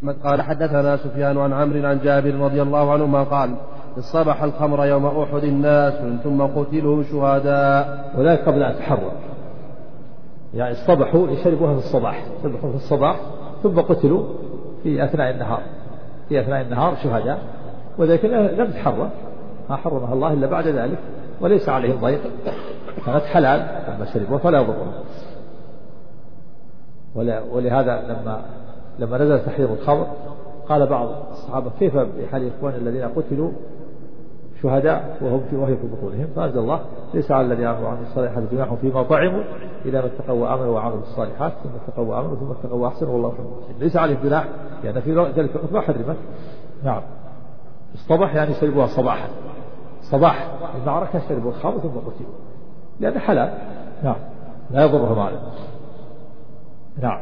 قال حدثنا سفيان عن عمرو عن جابر رضي الله عنهما قال اصطبح الخمر يوم أحد الناس ثم قتلوا شهداء. وذلك قبل أن تحرر، يعني اصطبحوا يشربوها في الصباح، صبحوا في الصباح ثم قتلوا في أثناء النهار، في أثناء النهار شهداء، وذلك لم تحرم، ما حرمها الله إلا بعد ذلك، وليس عليهم ضيق، كانت حلال لما شربوها فلا يضرهم. ولهذا لما نزل تحريم الخمر قال بعض الصحابة كيف بحال إخوان الذين قتلوا شهداء وهي في بطونهم، فأنزل الله ليس على الذين آمنوا وعملوا الصالحات جناح فيما طعموا إلى ما اتقوا وآمنوا وعملوا الصالحات ثم اتقوا وآمنوا ثم اتقوا وأحسنوا والله يحب المحسنين. ليس عليهم جناح يعني في ذلك الوقت ما حرمت. نعم، اصطبح يعني شربوها صباحا، صباح المعركة شربوا الخمر ثم قتلوا لأن حلال. نعم، لا يضرهم هذا. نعم.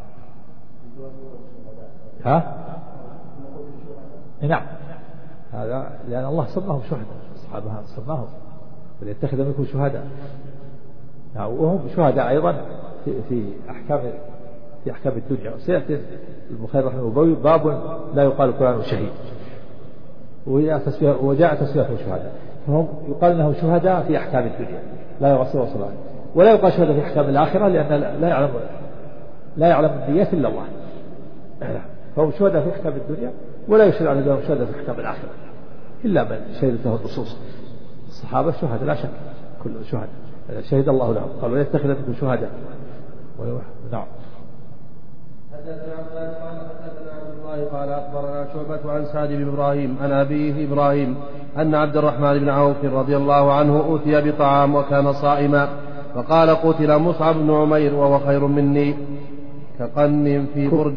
نعم، هذا لأن الله سماهم شهداء، الصحابة سماهم وليتخذ منكم شهداء. نعم، وهم شهداء أيضا في أحكام الدنيا. وسيأتي البخاري رحمه الله باب لا يقال فلان شهيد، وجاء تسميتهم شهداء، فهم يقال لهم شهداء في أحكام الدنيا لا يغسل وصلاة، ولا يقال شهداء في أحكام الآخرة لأن لا يعلم النيات إلا الله، فهم شهداء في أحكام الدنيا ولا يشرع لهم شهداء في أحكام الآخرة إلا من شهدته النصوص. الصحابة شهداء لا شك، كل شهداء شهد الله لهم، قالوا يتخذ منكم شهداء. نعم. حدثنا عبد الله قال أخبرنا شعبة عن سعد بن إبراهيم عن أبيه إبراهيم أن عبد الرحمن بن عوف رضي الله عنه أوتي بطعام وكان صائما، فقال قتل مصعب بن عمير وهو خير مني كقن في برد.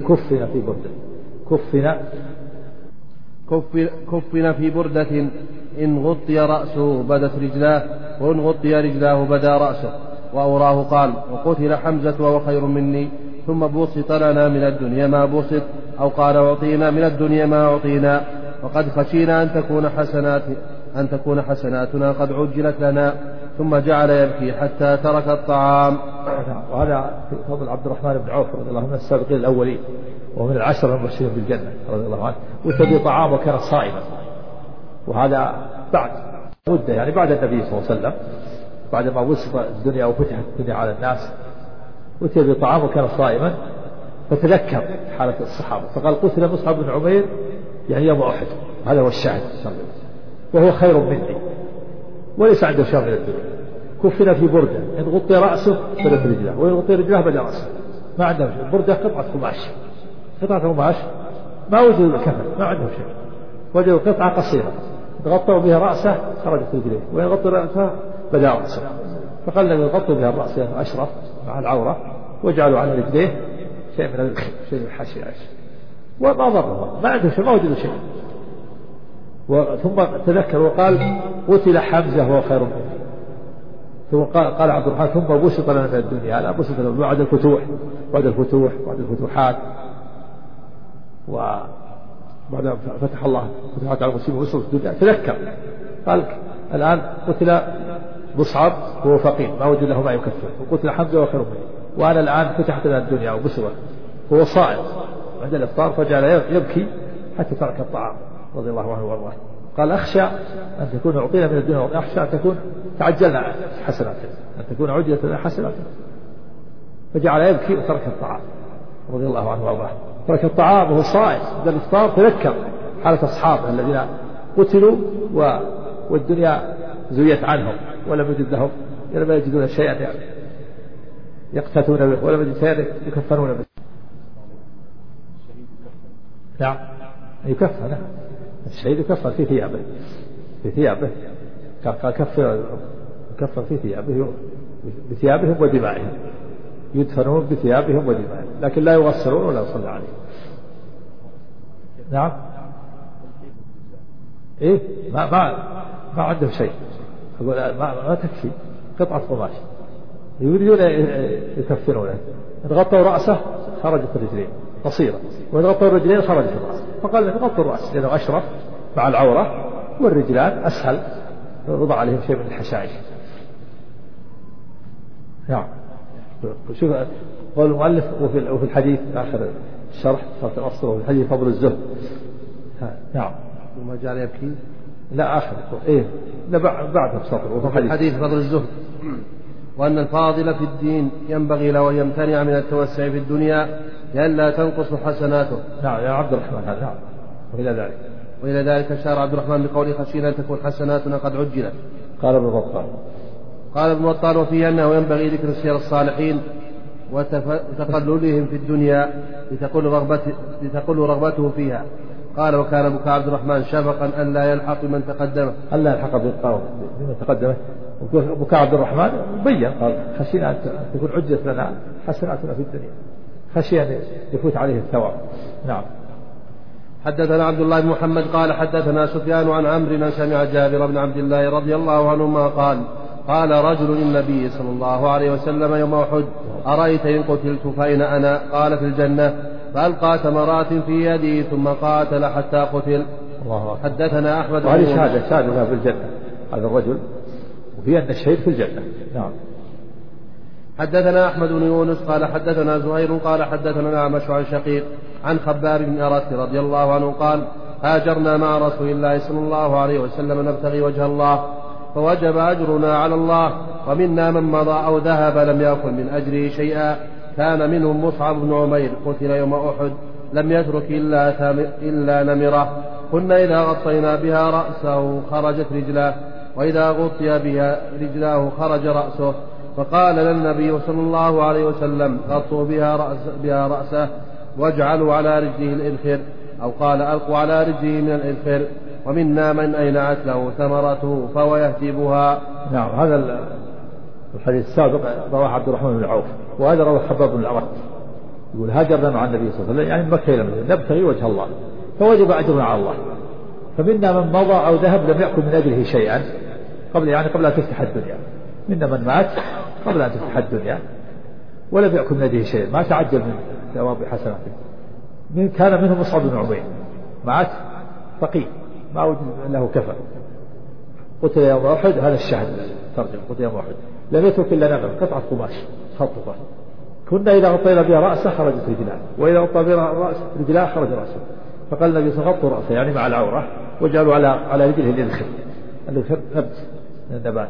كفن في بردة إن غطي رأسه بدت رجلاه، وإن غطي رجلاه بدا رأسه. وأوراه قال وقتل حمزة وهو خير مني ثم بسط لنا من الدنيا ما بسط، أو قال أعطينا من الدنيا ما أعطينا، وقد خشينا أن تكون حسناتنا قد عجلت لنا. ثم جعل يبكي حتى ترك الطعام. وهذا في فضل عبد الرحمن بن عوف رضي الله عنه من السابقين الأولين ومن العشر المبشرين بالجنة رضي الله عنه، وتبي طعام وكان صائما، وهذا بعد مدة يعني بعد النبي صلى الله عليه وسلم، بعد ما وسط الدنيا وفتحت الدنيا على الناس، وتبي طعام وكان صائما، فتذكر حالة الصحابة فقال قتل مصعب بن عمير يعني يوم أحد، هذا هو الشاهد، وهو خير مني وليس عنده شر من الدنيا. كفن في بردة إن غطي رأسه بدت رجله، وإن غطي رجله بدا رأسه، ما عنده شيء. بردة قطعة قماش ما وجدوا الكفن، ما عنده شيء، وجدوا قطعة قصيرة غطوا بها رأسه خرجت رجليه، وإن غطوا رأسه بدا رأسه، فقال لهم يغطوا بها الرأس أشرف مع العورة، وجعلوا على رجليه شيء من الحشيش، وما ضره، ما عنده شيء، ما وجدوا شيء. ثم تذكر وقال قتل حمزة وهو خير منه. ثم قال عبد الرحمن ثم بسط لنا من الدنيا، لا بسط لنا بعد الفتوحات، وبعد فتح الله فتحت على المسلمين ووصلوا في الدنيا تذكر قال الآن قتل مصعب وهو فقير ما وجد له ما يكفر، وقتل حمزة وهو خير منه، وأنا الآن فتحت لنا الدنيا وبسطت وهو صائم عند الإفطار، فجعل يبكي حتى ترك الطعام رضي الله عنه وارضاه. قال أخشى أن تكون أعطينا من الدنيا، وأخشى أن تكون تعجلنا حسناته، أن تكون عجلت لنا حسناته، فجعل يبكي وترك الطعام رضي الله عنه وارضاه. ترك الطعام وهو صائم عند الإفطار، تذكر حالة أصحابه الذين قتلوا والدنيا زيت عنهم ولم يجد لهم، لم يجدون شيئا يعني يقتتون به، ولم يجد شيئا يكفنون به. نعم يكفر، نعم الشهيد يكفر في ثيابه قال كفر في ثيابه بثيابهم ودمائهم، يدفنون بثيابهم ودمائهم، لكن لا يغسلون ولا يصلى عليهم. نعم إيه ما عنده شيء، أقول ما تكفي قطعة قماش، يريدون يكفرونه. إن غطوا رأسه خرجت الرجلين قصيرة، وإن غطوا الرجلين خرجت الرأس، فقال لهم غطوا الرأس لأنه أشرف مع العورة، والرجلان أسهل وضع عليهم شيء من الحشائش. نعم. شوف قول المؤلف وفي الحديث آخر الشرح صارت الأصل وفي الحديث فضل الزهد. نعم. وما جعل يبكي لا آخر إيه لا بعد بسطر وفي الحديث فضل الزهد وأن الفاضل في الدين ينبغي له أن يمتنع من التوسع في الدنيا لئلا تنقص حسناته. نعم يا عبد الرحمن هذا. نعم. وإلى ذلك أشار عبد الرحمن بقوله خشينا أن تكون حسناتنا قد عجلت. قال ابن بطال وفيه أنه ينبغي ذكر سير الصالحين وتقللهم في الدنيا لتقل رغبته فيها. قال وكان بكاء عبد الرحمن شفقا أن لا يلحق بمن تقدمه. ألا يلحق بمن تقدمه. بكاء عبد الرحمن بين قال خشينا أن تكون عجلت لنا حسناتنا في الدنيا، خشي أن يفوت عليه الثواب. نعم. حدثنا عبد الله بن محمد قال حدثنا سفيان عن عمرو سمع جابر بن عبد الله رضي الله عنهما قال رجل للنبي صلى الله عليه وسلم يوم أحد أرأيت إن قتلت فأين أنا؟ قال في الجنة. فألقى تمرات في يده ثم قاتل حتى قتل. حدثنا أحمد وهذه شهادة في الجنة هذا الرجل وفي أن الشهيد في الجنة. نعم. حدثنا أحمد بن يونس قال حدثنا زهير قال حدثنا الأعمش عن شقيق عن خباب بن أرث رضي الله عنه قال هاجرنا مع رسول الله صلى الله عليه وسلم نبتغي وجه الله فوجب أجرنا على الله ومنا من مضى أو ذهب لم يأكل من أجره شيئا. كان منهم مصعب بن عمير قتل يوم أحد لم يترك إلا نمرة كنا إذا غطينا بها رأسه خرجت رجلاه وإذا غطي بها رجلاه خرج رأسه. فقال للنبي صلى الله عليه وسلم غطوا بها رأسه واجعلوا على رجله الإذخر أو قال ألقوا على رجله من الإذخر ومنا من أينعت له ثمرته فهو يهتبها. نعم. هذا الحديث السابق رواه عبد الرحمن بن عوف وهذا رواه خباب بن الأرث يقول هاجرنا مع النبي صلى الله عليه وسلم يعني مكة إلى المدينة نبتغي وجه الله فوجب أجرنا على الله فمنا من مضى أو ذهب لم يأكل من أجله شيئا قبل أن تفتح الدنيا. منا من مات قبل أن تفتح الدنيا ولم يأكل من أجله شيئا ما تعجل من ثواب حسناته. كان منهم مصعب بن عمير مات فقير ما وجد له كفن قتل يوم أحد. هذا الشاهد ترجم قتل يوم أحد لم يترك إلا نمر قطعة قماش خطفة كنا إذا غطينا بها رأسه خرجت رجلاه وإذا غطى بها رجلاه خرج رأسه. فقال النبي صلى الله عليه وسلم غطوا رأسه يعني مع العورة وجعلوا على رجله الإذخر نبت من النبات.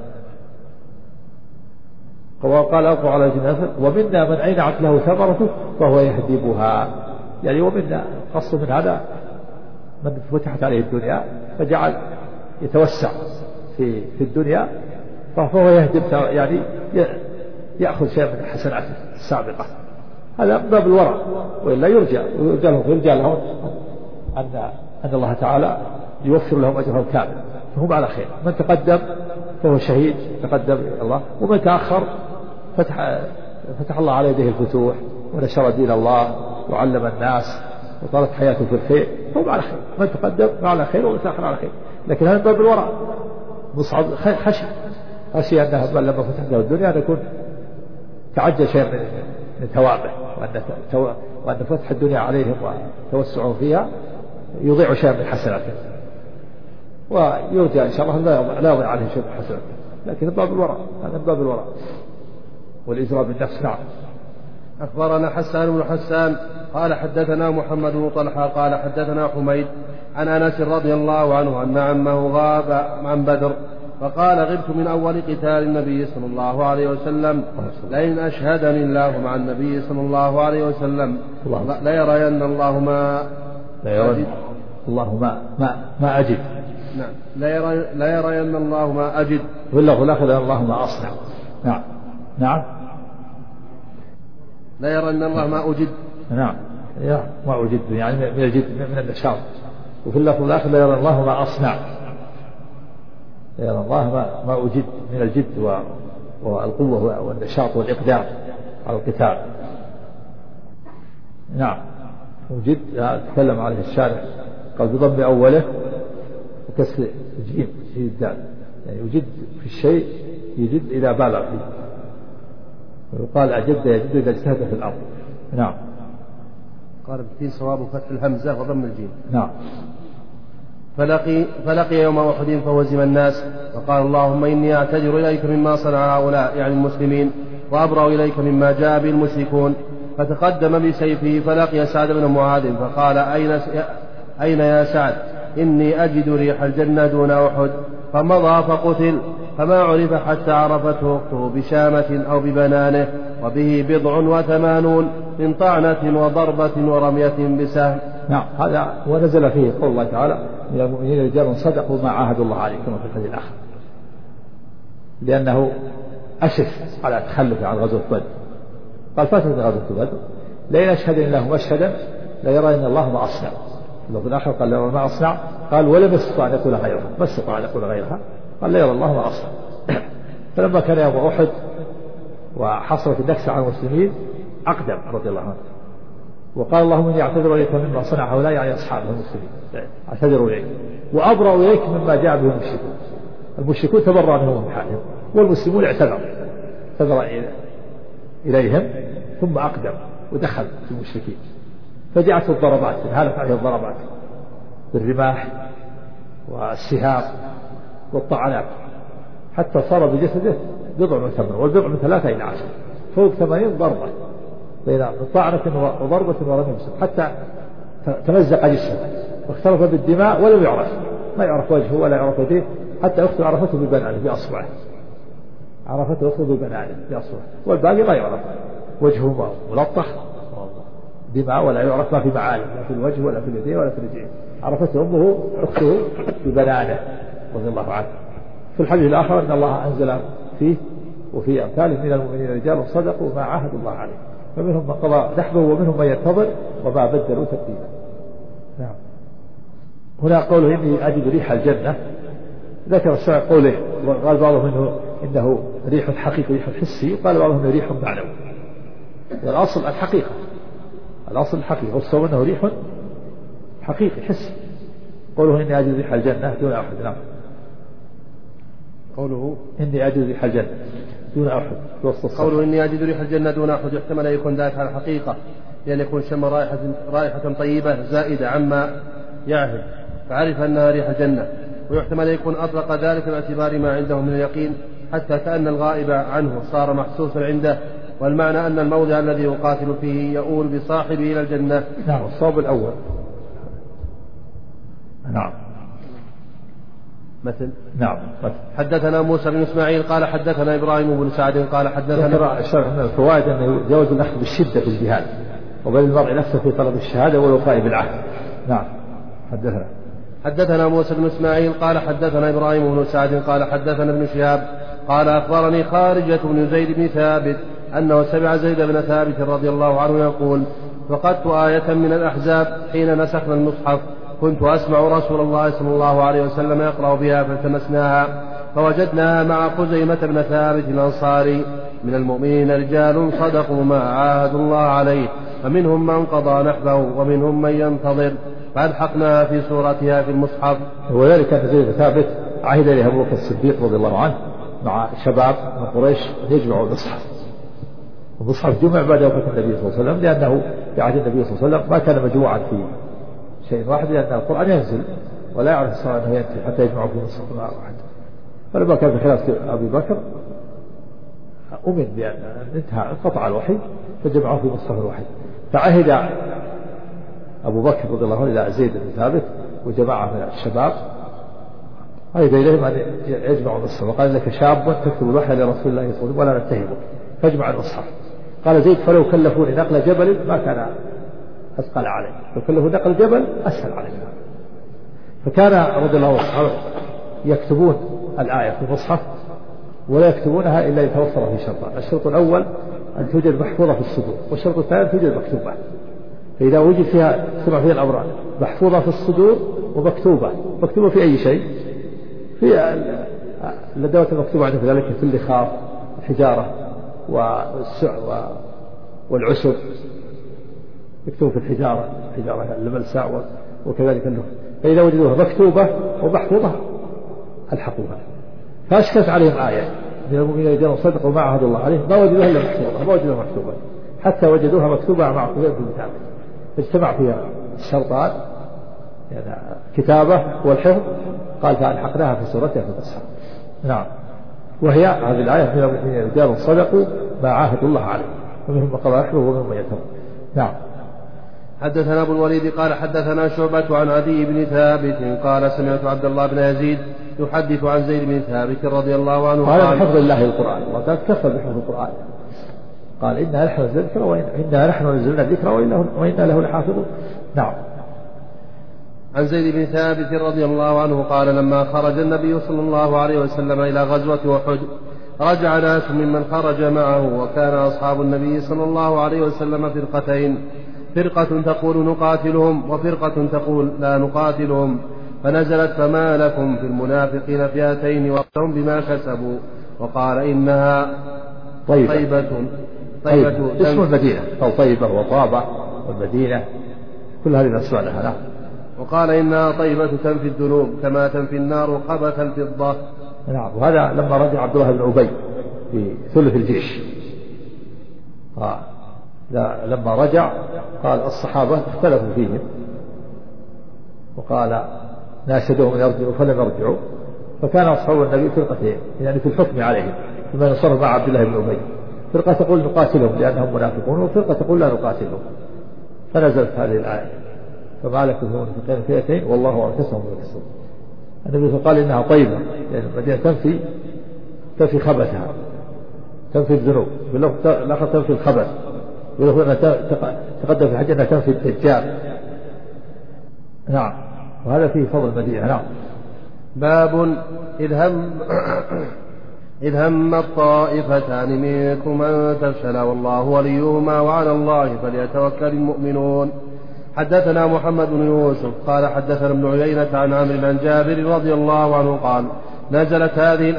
وقال ألقوا على رجله ومنا من أينعت له ثمرته فهو يهدبها يعني ومنا خاص من هذا من فتحت عليه الدنيا فجعل يتوسع في الدنيا فهو يهدب يعني يأخذ شيء من حسناته السابقة. هذا باب الورع وإلا يرجى لهم أن الله تعالى يوفر لهم أجرهم كامل فهم على خير. من تقدم فهو شهيد تقدم الله ومن تأخر فتح الله على يديه الفتوح ونشر دين الله وعلم الناس وطالت حياته في الخير فهم على خير. من تقدم على خير ومن تأخر على خير. لكن هذا باب الورع. مصعب خشي أنه لما فتح له الدنيا أن يكون تعجل شيء من ثوابه وأن فتح الدنيا عليهم وتوسعهم فيها يضيع شيئا من حسناته ويرجى إن شاء الله لا يضيع عليه شيء من حسناته. لكن باب الورع هذا باب الورع والإزراء بالنفس. نعم. أخبرنا حسان بن حسان قال حدثنا محمد بن طلحة قال حدثنا حميد عن أنس رضي الله عنه أن عمه غاب عن بدر فقال غبت من أول قتال النبي صلى الله عليه وسلم لئن أشهدني الله مع النبي صلى الله عليه وسلم ليرين الله ما أجد. ما أجد. نعم. ليرين الله ما أجد والله لا خذ الله ما أصنع. نعم. ليرين الله ما أجد. نعم ما أجد يعني من الجد من النشاط. وفي اللفظ الآخر ليرين الله ما أصنع. ليرين الله ما أجد من الجد والقوة والنشاط والإقدام على القتال. نعم. وجد تكلم عليه الشارع قال بضم أوله وكسر الجيم الدال يعني يجد في الشيء يجد إذا بالغ فيه ويقال أجد يجد إذا اجتهد في الأرض. نعم. قال في صواب فتح الهمزة وضم الجيم. نعم. فلقي يوم أحد فوزم الناس فقال اللهم إني أعتذر إليك مما صنع هؤلاء يعني المسلمين وأبرأ إليك مما جاء به المشركون. فتقدم بسيفه فلقي سعد بن معاذ فقال أين يا سعد؟ إني أجد ريح الجنة دون أحد. فمضى فقتل، فما عرف حتى عرفته أخته بشامة أو ببنانه، وبه 87 من طعنة وضربة ورمية بسهم. نعم، هذا ونزل فيه قول الله تعالى: من المؤمنين رجال صدقوا ما عاهدوا الله عليه، كما في الحديث الآخر، لأنه أشف على تخلف عن غزوة بدر. قال: فترة غزوة بدر لئن أشهد الله مشهدا ليرى إن الله ما أصنع. في الآخر قال: لا ما أصنع. قال: ولم يستطع أن يقول غيرها، ما استطاع أن يقول غيرها. قال: لا يرى الله ما أصنع. فلما كان يوم أحد وحصلت النكسة على المسلمين أقدم رضي الله عنه وقال: اللهم إني أعتذر إليك مما صنع هؤلاء، يعني أصحاب المسلمين، أعتذر إليك وأبرأ إليك مما جاء به المشركون. المشركون تبرأ منهم حالهم، والمسلمون اعتذر إليهم، ثم أقدم ودخل في المشركين، فجاءت الضربات، انهالت عليه الضربات بالرماح والسهام والطعنات، حتى صار بجسده 80، والبضع من 3 إلى 10، فوق 80 ضربة بين طعنة وضربة ورمي، حتى تمزق جسمه واختلط بالدماء، ولم يعرف، ما يعرف وجهه ولا يعرف يديه، حتى أخته عرفته ببنانه بأصبعه، عرفته أخته ببنانه بأصبعه، والباقي ما يعرف، وجهه ملطخ دماء ولا يعرف ما في معالم، لا في الوجه ولا في اليدين ولا في الرجلين. عرفته أمه أخته ببنانه رضي الله عنه. في الحديث الآخر أن الله أنزل فيه وفي أمثاله: من المؤمنين رجال صدقوا ما عاهدوا الله عليه، فمنهم من قضى نحبه ومنهم من ينتظر وما بدلوا تبديلا. نعم. هنا قوله: إني أجد ريح الجنة، ذكر الشرع قوله، قال بعضهم إنه ريح حقيقي ريح حسي، وقال بعضهم إنه ريح معنوي. الأصل الحقيقة، الأصل الحقيقة، والصواب أنه ريح حقيقي حسي. قوله: إني أجد ريح الجنة دون أحد. نعم. قوله: إني أجد ريح الجنة دون أحد. قوله: إني أجد ريح الجنة دون أحد يحتمل أن يكون ذلك على الحقيقة، لأن يكون شم رائحة طيبة زائدة عما يعهد فعرف أنها ريح الجنة، ويحتمل أن يكون أطلق ذلك باعتبار ما عنده من اليقين، حتى كأن الغائب عنه صار محسوسا عنده، والمعنى أن الموضع الذي يقاتل فيه يؤول بصاحبه إلى الجنة. نعم، الصواب الأول. نعم. مثل. نعم. حدثنا موسى بن إسماعيل قال حدثنا إبراهيم بن سعد قال حدثنا. ذكر من الفوائد أنه يجوز الأخذ بالشدة في الجهاد، وبل المرء نفسه في طلب الشهادة والوفاء بالعهد. نعم. حدثنا موسى بن إسماعيل قال حدثنا إبراهيم بن سعد قال حدثنا ابن شهاب قال أخبرني خارجة بن زيد بن ثابت أنه سمع زيد بن ثابت رضي الله عنه يقول: فقدت آية من الأحزاب حين نسخنا المصحف، كنت أسمع رسول الله صلى الله عليه وسلم يقرأ بها، فالتمسناها فوجدناها مع خزيمة بن ثابت الأنصاري: من المؤمنين رجال صدقوا ما عاهدوا الله عليه، فمنهم من قضى نحبه ومنهم من ينتظر، فألحقناها في سورتها في المصحف. وذلك أن زيد بن ثابت عهد إليه أبو بكر الصديق رضي الله عنه مع شباب من قريش يجمعوا المصحف جمع بعد وفاة النبي صلى الله عليه وسلم، لأنه في عهد النبي صلى الله عليه وسلم ما كان مجموعا في شيء واحد، لأن القرآن ينزل ولا يعرف الصلاة أنه ينتهي حتى يجمعوا في مصحف واحد. فلما كان في خلافة أبي بكر أمن بأن انقطع الوحي فجمعوا في مصحف واحد، فعهد أبو بكر رضي الله عنه إلى زيد بن ثابت وجماعة من الشباب، عهد إليهم أن يجمعوا المصحف، وقال: لك شاب تكتب الوحي لرسول الله صلى الله عليه وسلم ولا نتهمك، فاجمع المصحف. قال زيد: فلو كلفوني نقل جبل ما كان أثقل علي، لو كلفوا نقل جبل أسهل علي. فكان رضي الله عنه يكتبون الآية في المصحف ولا يكتبونها إلا يتوفر في شرطان: الشرط الأول أن توجد محفوظة في الصدور، والشرط الثاني أن توجد مكتوبة. فإذا وجد فيها سمع فيها الأمران: محفوظة في الصدور ومكتوبة. مكتوبة في أي شيء؟ في الأدوات المكتوبة عندنا في ذلك في اللخاف، الحجارة والعسب، يكتب في الحجارة الملسع وكذلك اللخ. فإذا وجدوها مكتوبة ومحفوظة ألحقوها. فأشكلت عليهم آية: من المؤمنين رجال صدقوا ما عاهدوا الله عليه، ما وجدوها إلا محفوظة، ما وجدوها مكتوبة، حتى وجدوها مكتوبة مع خزيمة بن ثابت، فاجتمع فيها الشرطان، يعني كتابة والحفظ. قال: فألحقناها في سورتها في المصحف. نعم. وهي هذه الآية: من المؤمنين رجال صدقوا ما عاهدوا الله عليه. ومنهم من قضى نحبه ومنهم من يتوب. نعم. حدثنا أبو الوليد قال حدثنا شعبة عن عدي بن ثابت قال سمعت عبد الله بن يزيد يحدث عن زيد بن ثابت رضي الله عنه قال بحفظ الله القرآن، وقد كفى بحفظ القرآن، قال إنا نحن نزلنا الذكر وإنا نحن نزلنا الذكر وإنا له لحافظون. نعم. عن زيد بن ثابت رضي الله عنه قال لما خرج النبي صلى الله عليه وسلم إلى غزوة أحد رجع ناس ممن خرج معه، وكان أصحاب النبي صلى الله عليه وسلم فرقتين، فرقة تقول نقاتلهم وفرقة تقول لا نقاتلهم، فنزلت فما لكم في المنافقين فئتين وقتهم بما كسبوا، وقال إنها طيبة اسم المدينة أو طيبة وطابة والمدينة كل هذه الأسماء لها. وقال إنها طيبة تنفي الذنوب كما تنفي النار خبث الفضة. نعم. وهذا لما رجع عبد الله بن أبي في ثلث الجيش، لما رجع قال الصحابة اختلفوا فيهم، وقال ناشدوهم يرجعوا فلم يرجعوا، فكان أصحاب النبي فرقتين يعني في الحكم عليهم فيما يصر مع عبد الله بن أبي، فرقة تقول نقاتلهم لأنهم منافقون، وفرقة تقول لا نقاتلهم، فنزلت هذه الآية فما لكم في المنافقين فئتين والله أركسهم بالكسب. النبي قال إنها طيبة يعني المدينة تنفي خبثها، تنفي الذنوب، بالآخر تنفي الخبث، ولو تقدم في حاجة أنها تنفي الدجال. نعم. وهذا فيه فضل المدينة. نعم. باب إذ هم الطائفتان منكم أن تفشل والله وليهما وعلى الله فليتوكل المؤمنون. حدثنا محمد بن يوسف قال حدثنا ابن عيينة عن عمرو عن جابر رضي الله عنه قال نزلت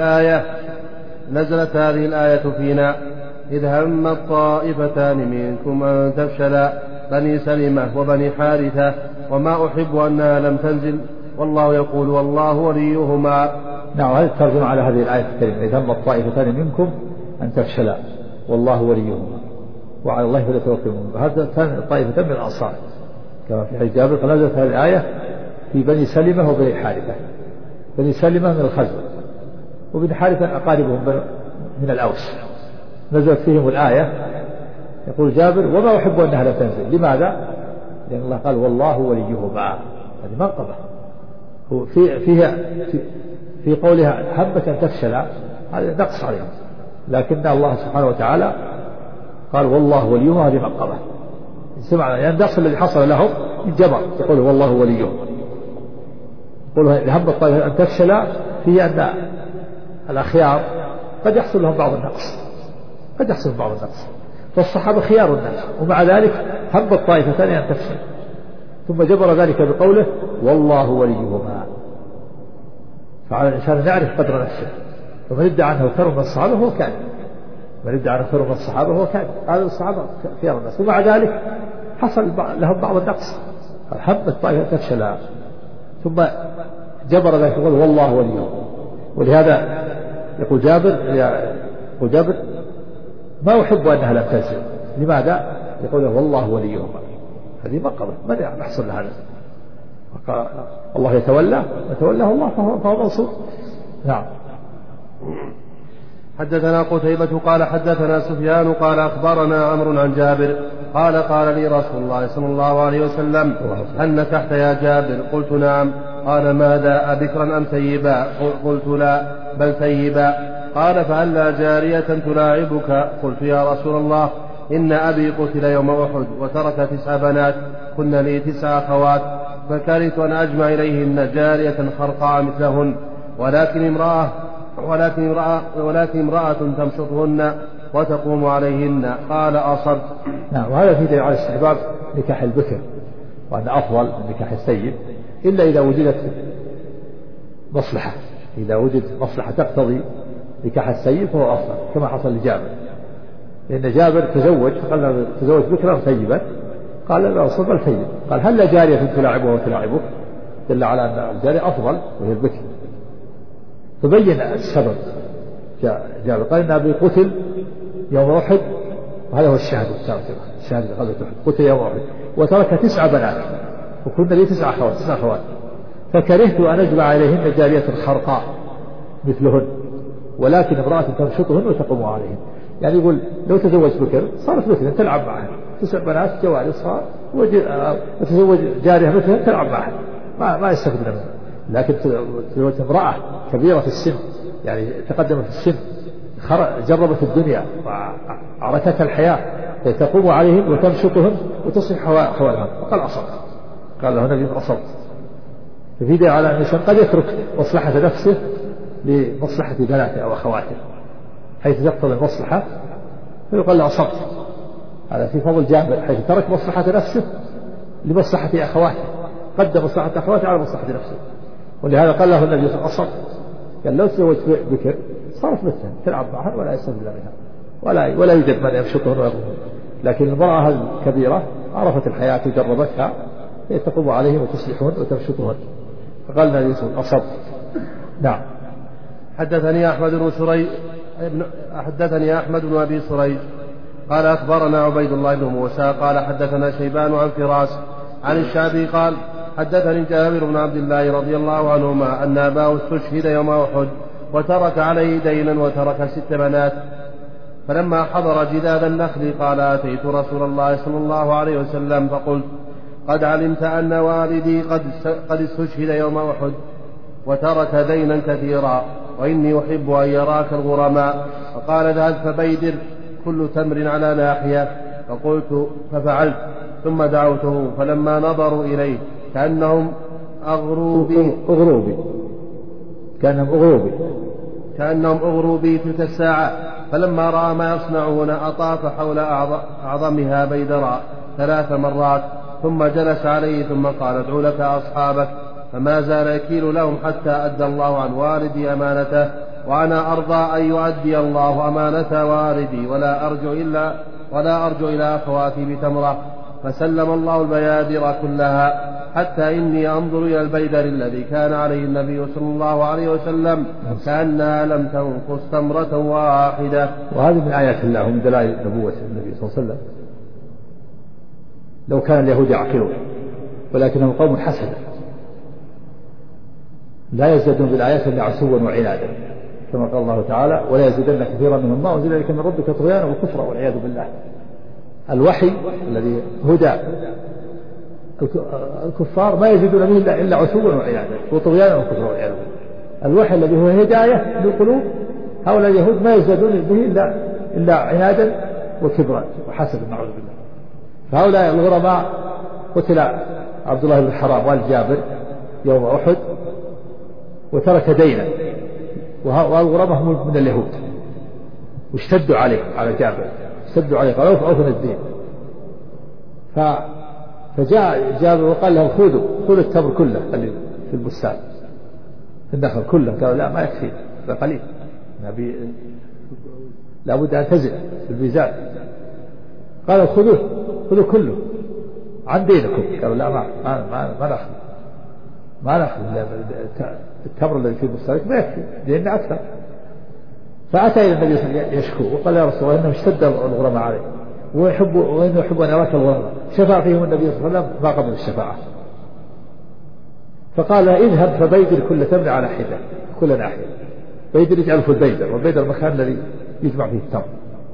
هذه الآية فينا إذ هم الطائفتان منكم أن تفشل بني سلمة وبني حارثة وما أحب أنها لم تنزل والله يقول والله وليهما. نعم. هذا الترجمة على هذه الآية الكريمة إذ هم الطائفتان منكم أن تفشل والله وليهما وعلى الله فليتوكل المؤمنون. هذا كان طائفة من الأنصار كما في حديث جابر. فنزلت هذه الآية في بني سلمة وبني حارثة. بني سلمة من الخزرج وبني حارثة أقاربهم من الأوس. نزلت فيهم الآية يقول جابر وما أحب أنها لا تنزل. لماذا؟ لأن الله قال والله وليهما، هذه منقبة في قولها همة أن تفشل هذا نقص عليهم، لكن الله سبحانه وتعالى قال والله وليهما، هذه منقبة سمعنا يعني النقص الذي حصل لهم الجبر يقول والله وليهم. يقول هم الطائفة أن تفشل في أن الأخيار قد يحصل لهم بعض النقص، فالصحابة خيار الناس ومع ذلك هم الطائفتان أن تفشل، ثم جبر ذلك بقوله والله وليهما. فعلى الإنسان أن يعرف قدر نفسه، ومن ادعى عنه كرم من الصحابة هو كاذب، هذا الصحابة خيار الناس ومع ذلك حصل لهم بعض النقص، هم الطائفة تفشل، ثم جبر ذلك يقول والله وليهما. ولهذا يقول جابر ما أحب أنها لم تنزل. لماذا؟ يقول والله وليهما، هذه منقبة من يحصل لهذا؟ الله يتولاه الله فهو منصور. نعم. حدثنا قتيبة قال حدثنا سفيان قال أخبرنا عمرو عن جابر قال لي رسول الله صلى الله عليه وسلم هل نكحت يا جابر؟ قلت نعم. قال ماذا أبكرا أم ثيبا؟ قلت لا بل ثيبا. قال فهلا جارية تلاعبك؟ قلت يا رسول الله إن أبي قتل يوم أحد وترك 9 بنات كن لي 9 أخوات، فكرهت أن أجمع إليهن جارية خرقاء مثلهن ولكن امرأة تمشطهن وتقوم عليهن. قال أصبت. نعم. وهذا في دليل على استحباب نكاح البكر وأن أفضل من نكاح السيد، إلا إذا وجدت مصلحة، إذا وجد مصلحة تقتضي نكاح السيد فهو أفضل كما حصل لجابر، لأن جابر تزوج بكرا ثيبا، قال لا أصب الثيب. قال هل جارية تلاعبها وتلاعبه؟ دل على أن الجارية أفضل وهي البكر، فبين السبب. جابر قال إن أبي قتل يوم أحد، وهذا هو الشهد غزوة أحد، قتل يوم أحد وترك 9 بنات وكن لي 9 أخوات، فكرهت أن أجمع إليهن جارية خرقاء مثلهن ولكن امرأة تمشطهن وتقوم عليهن. يعني يقول لو تزوج بكر صارت مثلا تلعب معها 9 بنات جواري صار وتزوج جارية مثلا تلعب معها ما يستفيد منها. لكن تزوج امرأة كبيرة في السن يعني تقدمت في السن جربت الدنيا وعركت الحياة تقوم عليهم وتمشطهم وتصلح حوالهم فقال أصبت. قال له النبي أصبت. ففي دليل على أن الإنسان قد يترك مصلحة نفسه لمصلحة بناته أو أخواته حيث تقتضي المصلحة فيقال له أصبت. هذا في فضل جابر حيث ترك مصلحة نفسه لمصلحة أخواته قدم مصلحة أخواته على مصلحة نفسه. ولهذا قال له النبي صلى الله عليه وسلم قال لو تزوج بكر صارت مثلا تلعب معها ولا يستفيد منها ولا يوجد من يمشطهن ويضربهن. لكن المرأة الكبيرة عرفت الحياة وجربتها تقوم عليهم وتصلحهن وتمشطهن. فقال النبي صلى الله عليه وسلم أصبت. نعم. حدثني أحمد بن أبي سريج قال أخبرنا عبيد الله بن موسى قال حدثنا شيبان عن فراس عن الشعبي قال حدثني جابر بن عبد الله رضي الله عنهما أن أباه استشهد يوم أحد وترك عليه دينا وترك 6 بنات. فلما حضر جذاذ النخل قال أتيت رسول الله صلى الله عليه وسلم فقلت قد علمت أن والدي قد استشهد يوم أحد وترك دينا كثيرا وإني أحب أن يراك الغرماء. فقال اذهب فبيدر كل تمر على ناحية. فقلت ففعلت ثم دعوته فلما نظروا إليه كأنهم أغروا بي تلك الساعة. فلما رأى ما يصنعون أطاف حول أعظمها بيدرا 3 مرات ثم جلس عليه ثم قال ادعو لك أصحابك. فما زال يكيل لهم حتى أدى الله عن والدي أمانته وأنا أرضى أن يؤدي الله أمانة والدي ولا أرجو إلى أخواتي بتمرة. فسلم الله البيادر كلها حتى إني أنظر إلى البيدر الذي كان عليه النبي صلى الله عليه وسلم كأنها لم تنقص تمرة واحدة. وهذه من آيات الله ومن دلائل نبوة النبي صلى الله عليه وسلم. لو كان اليهود يعقلون ولكنهم قوم حسدا لا يزدادون بالآيات إلا عسوا وعنادا كما قال الله تعالى ولا يزيدن كثيرا منهم ما أنزل إليك من ربك طغيانا وكفرا والعياذ بالله. الوحي الذي هدى الكفار ما يزيدون به إلا عسوا وعنادا وطغيانا وكفرا والعياذ بالله. الوحي الذي هو هداية للقلوب هؤلاء اليهود ما يزدادون به إلا عنادا وكبرا وحسدا نعوذ بالله. فهؤلاء الغرماء قتل عبد الله بن حرام والد جابر يوم أحد وترك دينا والغرماء هم من اليهود واشتدوا عليه على جابر اشتدوا عليه قالوا فأوفنا الدين. فجاء جابر وقال لهم خذوا التمر كله اللي في البستان في النخل كله. قالوا لا ما يكفي هذا قليل لا بد أن تزن في الميزان. قالوا خذوا كله عن دينكم. قالوا لا ما نأخذ التمر الذي في البستان ما يكفي ديننا أكثر. فأتى إلى النبي صلى الله عليه وسلم يشكو وقال يا رسول الله إنه اشتد الغرماء عليه وإنه يحب أن يراك الغرماء. شفع فيهم النبي صلى الله عليه وسلم ما قبل الشفاعة. فقال اذهب فبيدر كل تمر على حدة كل ناحية. بيدر يجعله في البيدر والبيدر المكان الذي يجمع فيه التمر.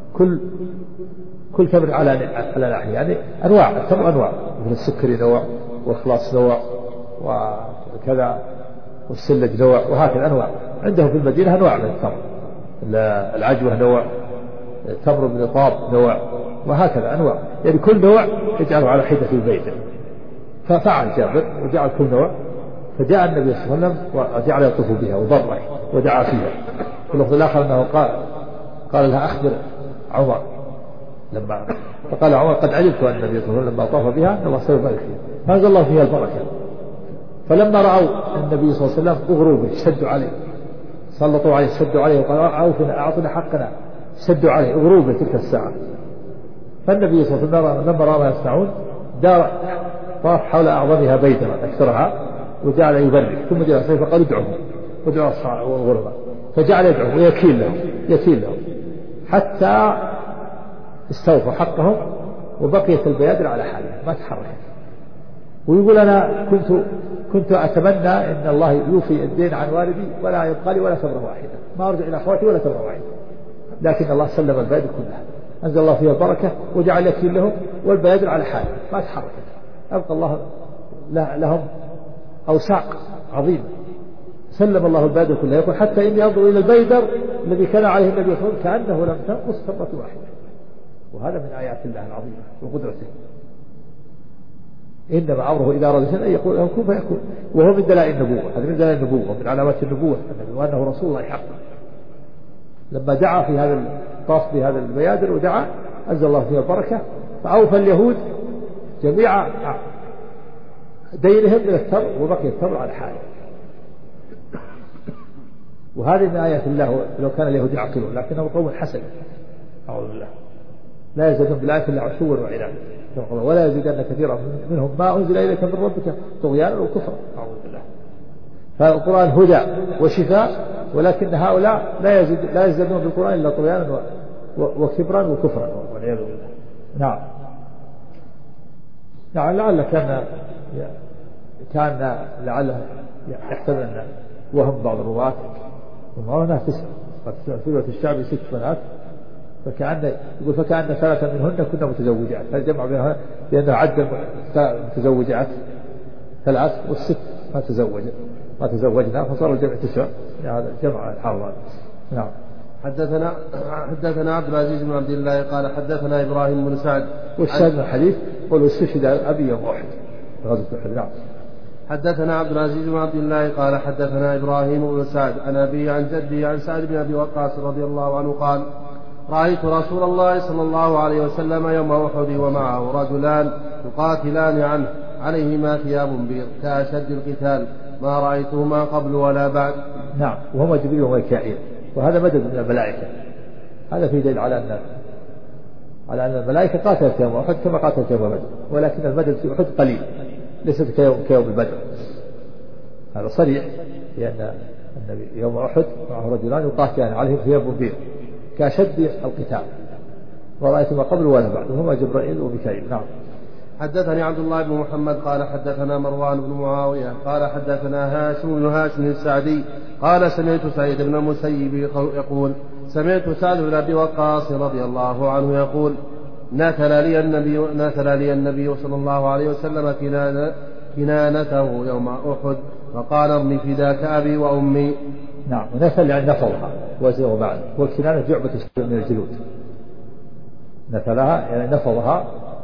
كل تمر على ناحية يعني أنواع التمر أنواع مثل السكري نوع والخلاص نوع وكذا والسلج نوع وهكذا أنواع. عندهم في المدينة أنواع من التمر العجوة نوع تمر من الطاب نوع وهكذا أنواع يعني كل نوع يجعله على حدة في البيت. ففعل جابر وجعل كل نوع. فجاء النبي صلى الله عليه وسلم وجعل يطوف بها وبرك ودعا فيها. في اللفظ الآخر أنه قال لها أخبر عمر فقال عمر قد علمت أن النبي صلى الله عليه وسلم لما طاف بها أن الله سيبارك فيها فأنزل الله فيها البركة. فلما رأوا النبي صلى الله عليه وسلم أغروا به شدوا عليه سلطوا عليه شدوا عليه وقالوا أعطنا حقنا شدوا عليه أغروا به تلك الساعة. فالنبي صلى الله عليه وسلم لما رأى ما يصنعون طاف حول أعظمها بيدرا أكثرها وجعل يبرك ثم جاء فقال ادعوا الغرباء. فجعل يدعو ويكيل لهم حتى استوفوا حقهم وبقيت البيادر على حالها ما تحركت. ويقول أنا كنت أتمنى أن الله يوفي الدين عن والدي ولا يبقى لي ولا تمرة واحدة ما أرجع إلى أخواتي ولا تمرة واحدة. لكن الله سلم البيادر كلها، أنزل الله فيها البركة وجعل يكفي لهم والبيادر على حال ما تحركت، أبقى الله لهم أوساق عظيمة، سلم الله البيادر كلها. يقول حتى إني أنظر إلى البيدر الذي كان عليه النبي صلى الله عليه وسلم كأنه لم تنقص ثمرة واحدة، وهذا من آيات الله العظيمة وقدرته. إنما أمره إذا أراد شيئا أن يقول له كن فيكون، وهو من دلائل النبوة، هذا من دلائل النبوة ومن علامات النبوة وأنه رسول الله حقا. لما دعا في هذا الطاف بهذا البيادر ودعا أنزل الله فيها البركة، فأوفى اليهود جميع دينهم إلى التمر وبقي التمر على حاله. وهذه من آيات الله لو كان اليهود يعقلون، لكنهم قوم حسن أعوذ بالله لا يزيدون بالآيات إلا عشوا وعنادا، ولا يزيدن كثيرا منهم ما أنزل إليك من ربك طغيانا وكفرا أعوذ بالله. فالقرآن هدى وشفاء، ولكن هؤلاء لا يزيدون بالقرآن إلا طغيانا وكبرا وكفرا والعياذ بالله. نعم. لعل كان لعله يحتمل أن وهم بعض الرواة ومعونها 9 سورة الشعب 6 بنات، فكأن 3 منهن كنا متزوجات، فالجمع بينها لأنه عد متزوجات 3 والست ما تزوجنا فصار الجمع 9. هذا جمع الحرام. نعم. حدثنا عبد العزيز بن عبد الله قال حدثنا إبراهيم بن سعد. والشاهد من الحديث قل استشهد أبي يوم أحد غزوة أحد. نعم. حدثنا عبد العزيز بن عبد الله قال حدثنا إبراهيم بن سعد عن أبي عن جدي عن سعد بن أبي وقاص رضي الله عنه قال رأيت رسول الله صلى الله عليه وسلم يوم أحد ومعه رجلان يقاتلان عنه عليهما ثياب بيض كأشد القتال ما رأيتهما قبل ولا بعد. نعم. وهما جبريل وميكائيل، وهذا مدد من الملائكة. هذا في دليل على أن الملائكة قاتلت يوم أحد كما قاتلت يوم بدر، ولكن المدد في أحد قليل ليست كيوم البدر. هذا صريح، لأن النبي يوم أحد معه رجلان يقاتلان عليهم ثياب بيض كأشد القتال ما رأيتهما قبل ولا بعد، وهما جبرائيل وميكائيل. نعم. حدثني عبد الله بن محمد قال حدثنا مروان بن معاوية قال حدثنا هاشم السعدي قال سمعت سعيد بن المسيب يقول سمعت سعد بن أبي وقاص رضي الله عنه يقول نثل لي النبي صلى الله عليه وسلم كنانته يوم أحد فقال ارمي فداك أبي وأمي. نعم. ونثل يعني نفضها وزنه بعد، والكنانة جعبة من الجلود، نثلها يعني نفضها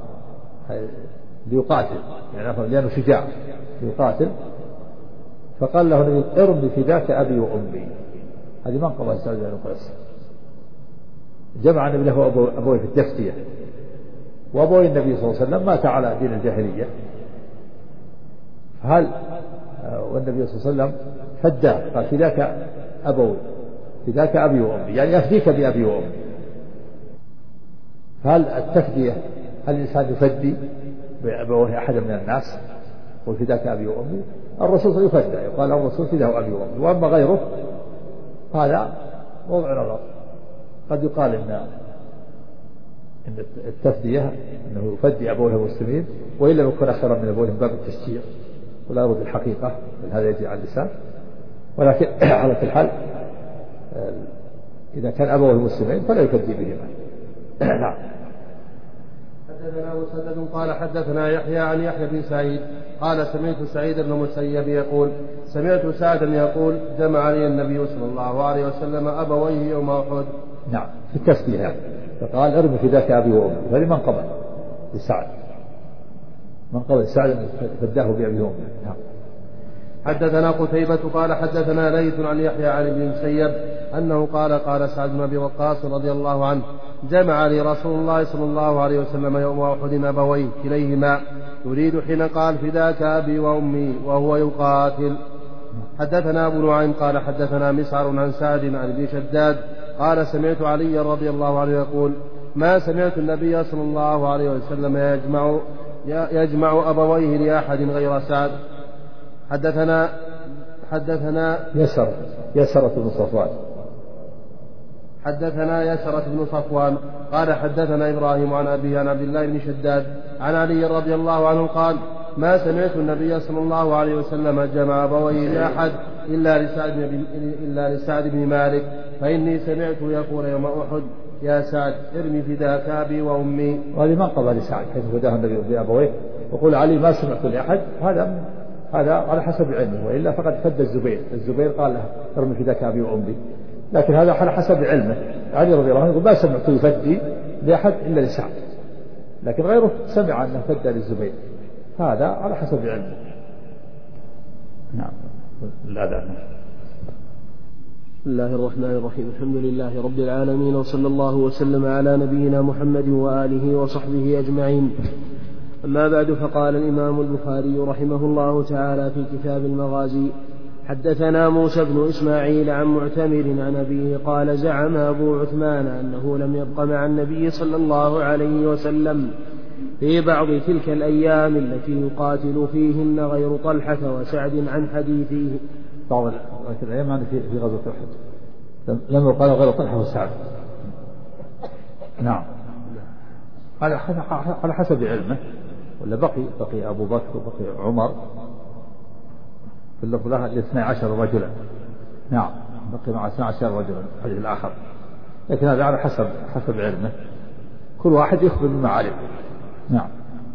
ليقاتل، يعني لأنه شجاع ليقاتل، فقال له النبي ارمي فداك أبي وأمي. هذه منقبة سعد بن قيس. جمع النبي له أبوي في التفتية، وأبوي النبي صلى الله عليه وسلم مات على دين الجاهلية، والنبي صلى الله عليه وسلم فداه قال فداك أبوي فداك أبي وأمي، يعني أفديك بأبي وأمي. فهل التفدية هل الإنسان يفدي بأبوه أحد من الناس وفداك أبي وأمي؟ الرسول يفدى، يقال الرسول فداه أبي وأمي. وأما غيره هذا موضع نظر، قد يقال إن التفدية أنه يفدي أبوه المسلمين وإن لم يكن أخيرا من أبوه من باب التشجيع ولا يرد الحقيقة، هذا يجي على اللسان. ولكن على كل حال إذا كان أبوه المسلمين فلا يفدي بهما. نعم. حدثنا مسدد قال حدثنا يحيى عن يحيى بن سعيد قال سمعت سعيد بن المسيب يقول سمعت سعدا يقول جمع لي النبي صلى الله عليه وسلم أبويه يوم أحد. نعم. في التسبيح فقال ارمي فداك أبي وأمي، هذه منقبة لسعد، منقبة سعد فداه بأبي وأمي. نعم. حدثنا قتيبة قال حدثنا ليث عن يحيى عن ابن المسيب أنه قال سعد بن أبي وقاص رضي الله عنه جمع لي رسول الله صلى الله عليه وسلم يوم أحد أبويه كليهما يريد حين قال فداك أبي وأمي وهو يقاتل. حدثنا أبو نعيم قال حدثنا مسعر عن سعد عن ابن شداد قال سمعت علي رضي الله عنه يقول ما سمعت النبي صلى الله عليه وسلم يجمع أبويه لأحد غير سعد. حدثنا يسرة بن صفوان حدثنا يسرة بن صفوان قال حدثنا إبراهيم عن أبيه عن عبد الله بن شداد عن علي رضي الله عنه قال ما سمعت النبي صلى الله عليه وسلم جمع أبويه لأحد إلا لسعد بن مالك فإني سمعت يقول يوم أحد يا سعد ارمي فداك أبي وأمي. وهذه منقبة لسعد حيث فداه النبي بأبويه. وقول علي ما سمعت لأحد، هذا على حسب علمه، وإلا فقد فد الزبير قال له ارمي فداك أبي وأمي، لكن هذا على حسب علمه. علي رضي الله عنه يقول ما سمعت يفدي لأحد إلا لسعد، لكن غيره سمع أنه فد للزبير، هذا على حسب علمه. نعم. الأذان. بسم الله الرحمن الرحيم. الحمد لله رب العالمين، وصلى الله وسلم على نبينا محمد وآله وصحبه أجمعين. أما بعد، فقال الإمام البخاري رحمه الله تعالى في كتاب المغازي: حدثنا موسى بن إسماعيل عن معتمر عن أبيه قال: زعم أبو عثمان أنه لم يبق مع النبي صلى الله عليه وسلم في بعض تلك الأيام التي يقاتل فيهن غير طلحة وسعد عن حديثه. بعض الأيام في غزوة أحد لم يقال غير طلحة وسعد. نعم، على حسب علمه، ولا بقي أبو بكر وبقي عمر في اللفظ ل 12 رجلا. نعم، بقي مع 12 رجلا في الحديث الآخر، لكن هذا على حسب علمه، كل واحد يخبر بما علم. نعم.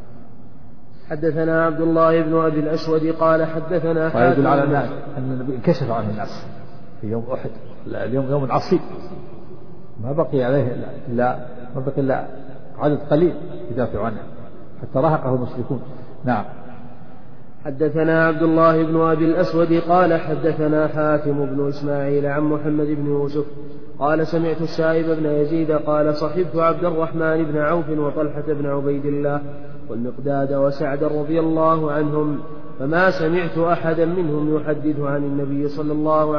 حدثنا عبد الله بن أبي الأسود قال حدثنا حاتم. ويدل على أن النبي انكشف عنه الناس في يوم أحد. اليوم يوم عصيب، ما بقي عليه إلا عدد قليل يدافع عنه حتى رهقه المشركون. نعم. حدثنا عبد الله بن أبي الأسود قال حدثنا حاتم بن إسماعيل عن محمد بن يوسف قال سمعت السائب بن يزيد قال صحبت عبد الرحمن بن عوف وطلحة بن عبيد الله والمقداد وسعد رضي الله عنهم، فما سمعت أحدا منهم يحدث عن النبي صلى الله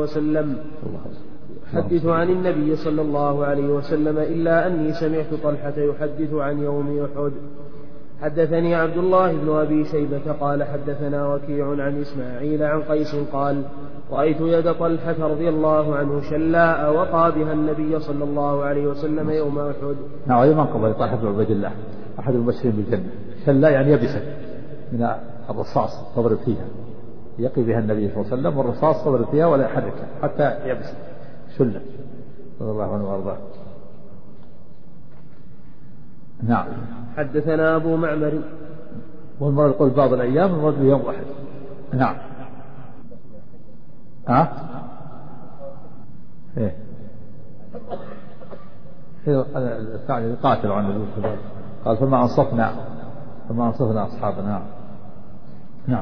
عليه وسلم إلا أني سمعت طلحة يحدث عن يوم أحد. حدثني عبد الله بن أبي شيبة قال حدثنا وكيع عن إسماعيل عن قيس قال رأيت يد طلحة رضي الله عنه شلاء وقى بها النبي صلى الله عليه وسلم يوم أحد. نعم، هذا منقبة طلحة بن عبيد الله أحد المبشرين بالجنة. شلاء يعني يبسا من الرصاص تضرب فيها، يقي بها النبي صلى الله عليه وسلم، والرصاص تضرب فيها ولا يحركها حتى يبس شلة رضي الله عنه وارضاه. نعم. حدثنا أبو معمر. والمراد يقول بعض الأيام، المراد يوم واحد. نعم. إيه الثاني قاتل عن النبي صلى الله عليه وسلم قال فما أنصفنا أصحابنا. نعم.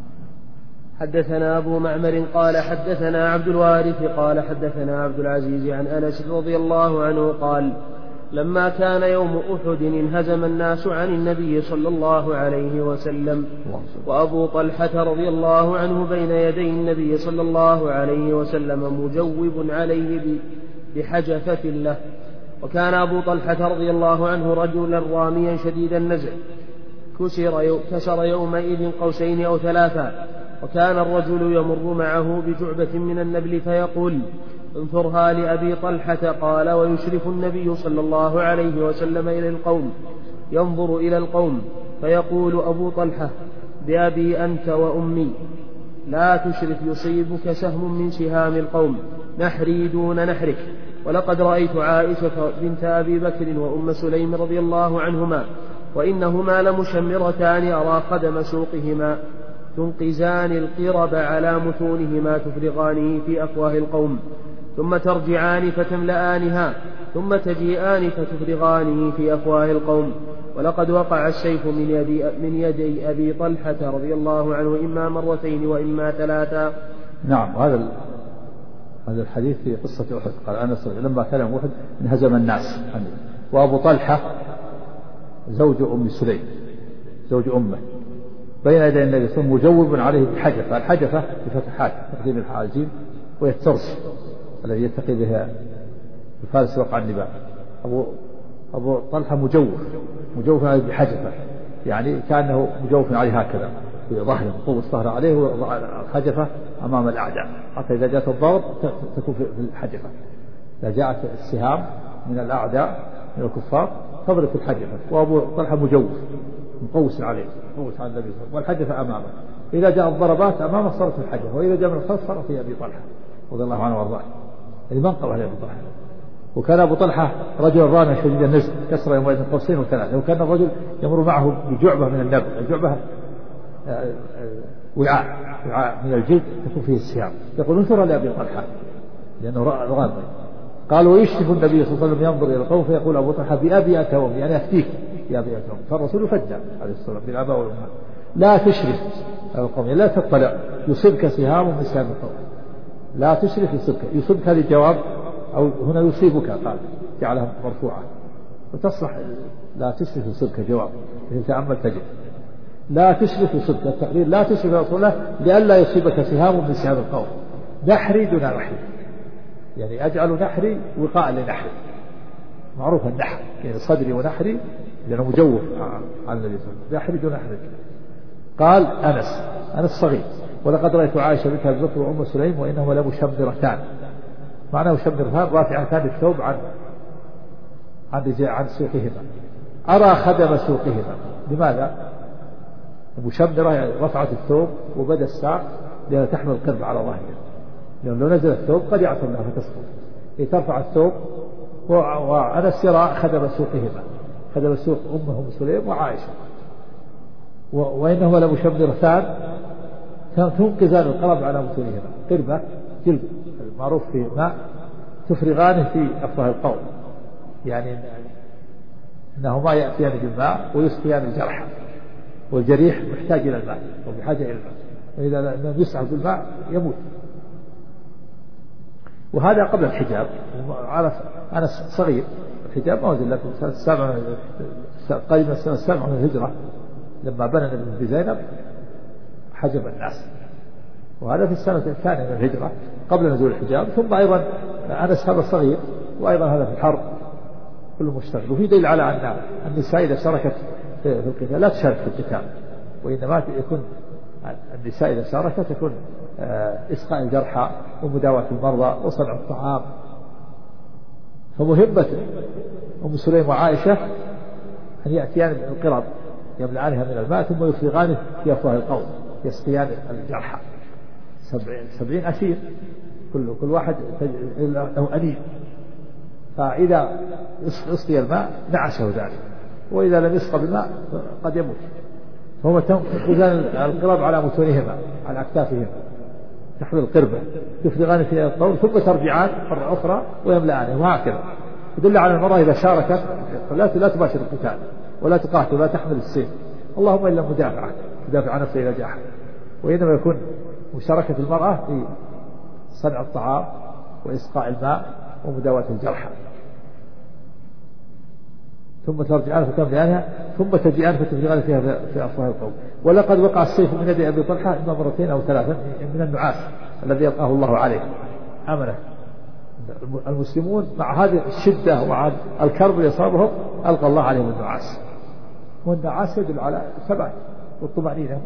حدثنا أبو معمر قال حدثنا عبد الوارث قال حدثنا عبد العزيز عن أنس رضي الله عنه قال لما كان يوم أحد انهزم الناس عن النبي صلى الله عليه وسلم، وأبو طلحة رضي الله عنه بين يدي النبي صلى الله عليه وسلم مجوب عليه بحجفة له. وكان أبو طلحة رضي الله عنه رجلا راميا شديد النزع، كسر يومئذ قوسين أو ثلاثا، وكان الرجل يمر معه بجعبة من النبل فيقول انثرها لأبي طلحة. قال ويشرف النبي صلى الله عليه وسلم إلى القوم ينظر إلى القوم فيقول أبو طلحة بأبي أنت وأمي لا تشرف يصيبك سهم من سهام القوم، نحري دون نحرك. ولقد رأيت عائشة بنت أبي بكر وأم سليم رضي الله عنهما وإنهما لمشمرتان أرى قدم سوقهما تنقزان القرب على متونهما تفرغانه في أفواه القوم، ثم ترجعان فتملآنها، ثم تجيئان فتفرغانه في أفواه القوم. ولقد وقع السيف من يدي أبي طلحة رضي الله عنه إما مرتين وإما ثلاثا. نعم. هذا الحديث في قصة أحد. قال أنس لما كان يوم أحد انهزم الناس، وأبو طلحة زوج أم سليم زوج أمه بين يدي النبي ثم مجوب عليه بحجفة. الحجفة بفتحات تقديم الحاجين وهي الترس الذي يتقي بها الفارس وقع النبال. أبو طلحة مجوف عليه بحجفة، يعني كأنه مجوف عليه هكذا في ظهره، طول الظهر عليه ووضع الحجفة أمام الأعداء حتى إذا جاءت الضرب تكون في الحجفة. إذا جاءت السهام من الأعداء من الكفار تضرب في الحجفة، وأبو طلحة مجوف مقوس عليه مقوس على النبي والحجفة أمامه. إذا جاء الضربات أمامه صارت في الحجفة، وإذا جاء من الخلف صارت في أبي طلحة رضي الله عنه وارضاه. يعني منقبة لأبي طلحة. وكان أبو طلحة رجل رانا شديد النزل، كسر يومئذ قوسين وثلاثة. وكان الرجل يمر معه بجعبة من النبل، الجعبة وعاء من الجلد تكون فيه السهام، يقول انظر لأبي طلحة لأنه غامض. قال ويشرف النبي صلى الله عليه وسلم ينظر إلى القوم فيقول أبو طلحة بأبي أنت وأمي، يعني أفتيك بأبي أنت وأمي. فالرسول فدى عليه الصلاة والسلام بالآباء والأمهات. لا تشرف القوم، لا تطلع يصيبك سهام من سهام القوم. لا تشرف يصيبك هذه الجواب، أو هنا يصيبك قال جعلها مرفوعة وتصلح لا تشرف يصيبك جواب، إذا تأمل تجد لا تشرف يصيبك التقرير لا تشرف يا رسول الله لئلا يصيبك سهام من سهام القوم. نحري دون نحري، يعني أجعل نحري وقاء لنحري، معروف النحر يعني صدري ونحري لأنه مجوف عن النبي صلى الله عليه وسلم. نحري دون نحري. قال أنس صغير ولقد رأيت عائشة بنت أبي بكر وأم سليم وإنهما لمشمرتان. معناه مشمرتان رافعتان الثوب عن سوقهما. أرى خدم سوقهما. لماذا؟ مشمرة يعني رفعت الثوب وبدا الساق لأنها تحمل القرب على ظهرها، لأنه لو نزل الثوب قد يعثر لها فتسقط. ترفع الثوب وأنس يرى خدم سوقهما، خدم السوق أمه أم سليم وعائشة، وإنهما لمشمرتان تنقذان القرب على متونهما. قربة جلد المعروف في ماء تفرغانه في أفواه القوم، يعني أنهما يأتيان بالماء ويسقيان الجرح، والجريح محتاج إلى الماء وبحاجة إلى الماء، وإذا لم يسعى بالماء يموت. وهذا قبل الحجاب. أنا صغير الحجاب ما وزل لكم سنة السابعة قريبا السنة السابعة من الهجرة لما بنى النبي زينب حجب الناس، وهذا في السنة الثانية من الهجرة قبل نزول الحجاب. ثم أيضا أنس هذا صغير، وأيضا هذا في الحرب كله مشتغل. وفي دليل على أن النساء إذا شاركت في القتال لا تشارك في القتال، وإنما يكون النساء إذا شاركت تكون إسقاء الجرحى ومداواة المرضى وصنع الطعام. فمهمة أم سليم وعائشة أن يأتيان القرب يملأانها من الماء ثم يفرغان في أفواه القوم يسقيان الجرحى. 70 أسير كل واحد له أنين، فإذا اسقي الماء نعشه ذلك، وإذا لم يسقى بالماء قد يموت. فهما تأخذان القرب على متونهما على أكتافهما تحمل القربة تفرغان في القوم ثم ترجعان مرة أخرى ويملأانه، وهكذا يدل على المرأة إذا شاركت لا تباشر القتال ولا تقاتل ولا تحمل السيف، اللهم إلا تدافع عن نفسها إذا جاء أحد. وإنما يكون مشاركة المرأة في صنع الطعام وإسقاء الماء ومداواة الجرحى. ثم ترجعان فتملأانها ثم تجيئان فتفرغان فيها في أفواه القوم. ولقد وقع السيف من يد أبي طلحة إما مرتين أو ثلاثا من النعاس الذي يلقاه الله عليه أمنه. المسلمون مع هذه الشدة ومع الكرب اللي أصابهم ألقى الله عليهم النعاس، والنعاس يدل على الثبات والطمأنينة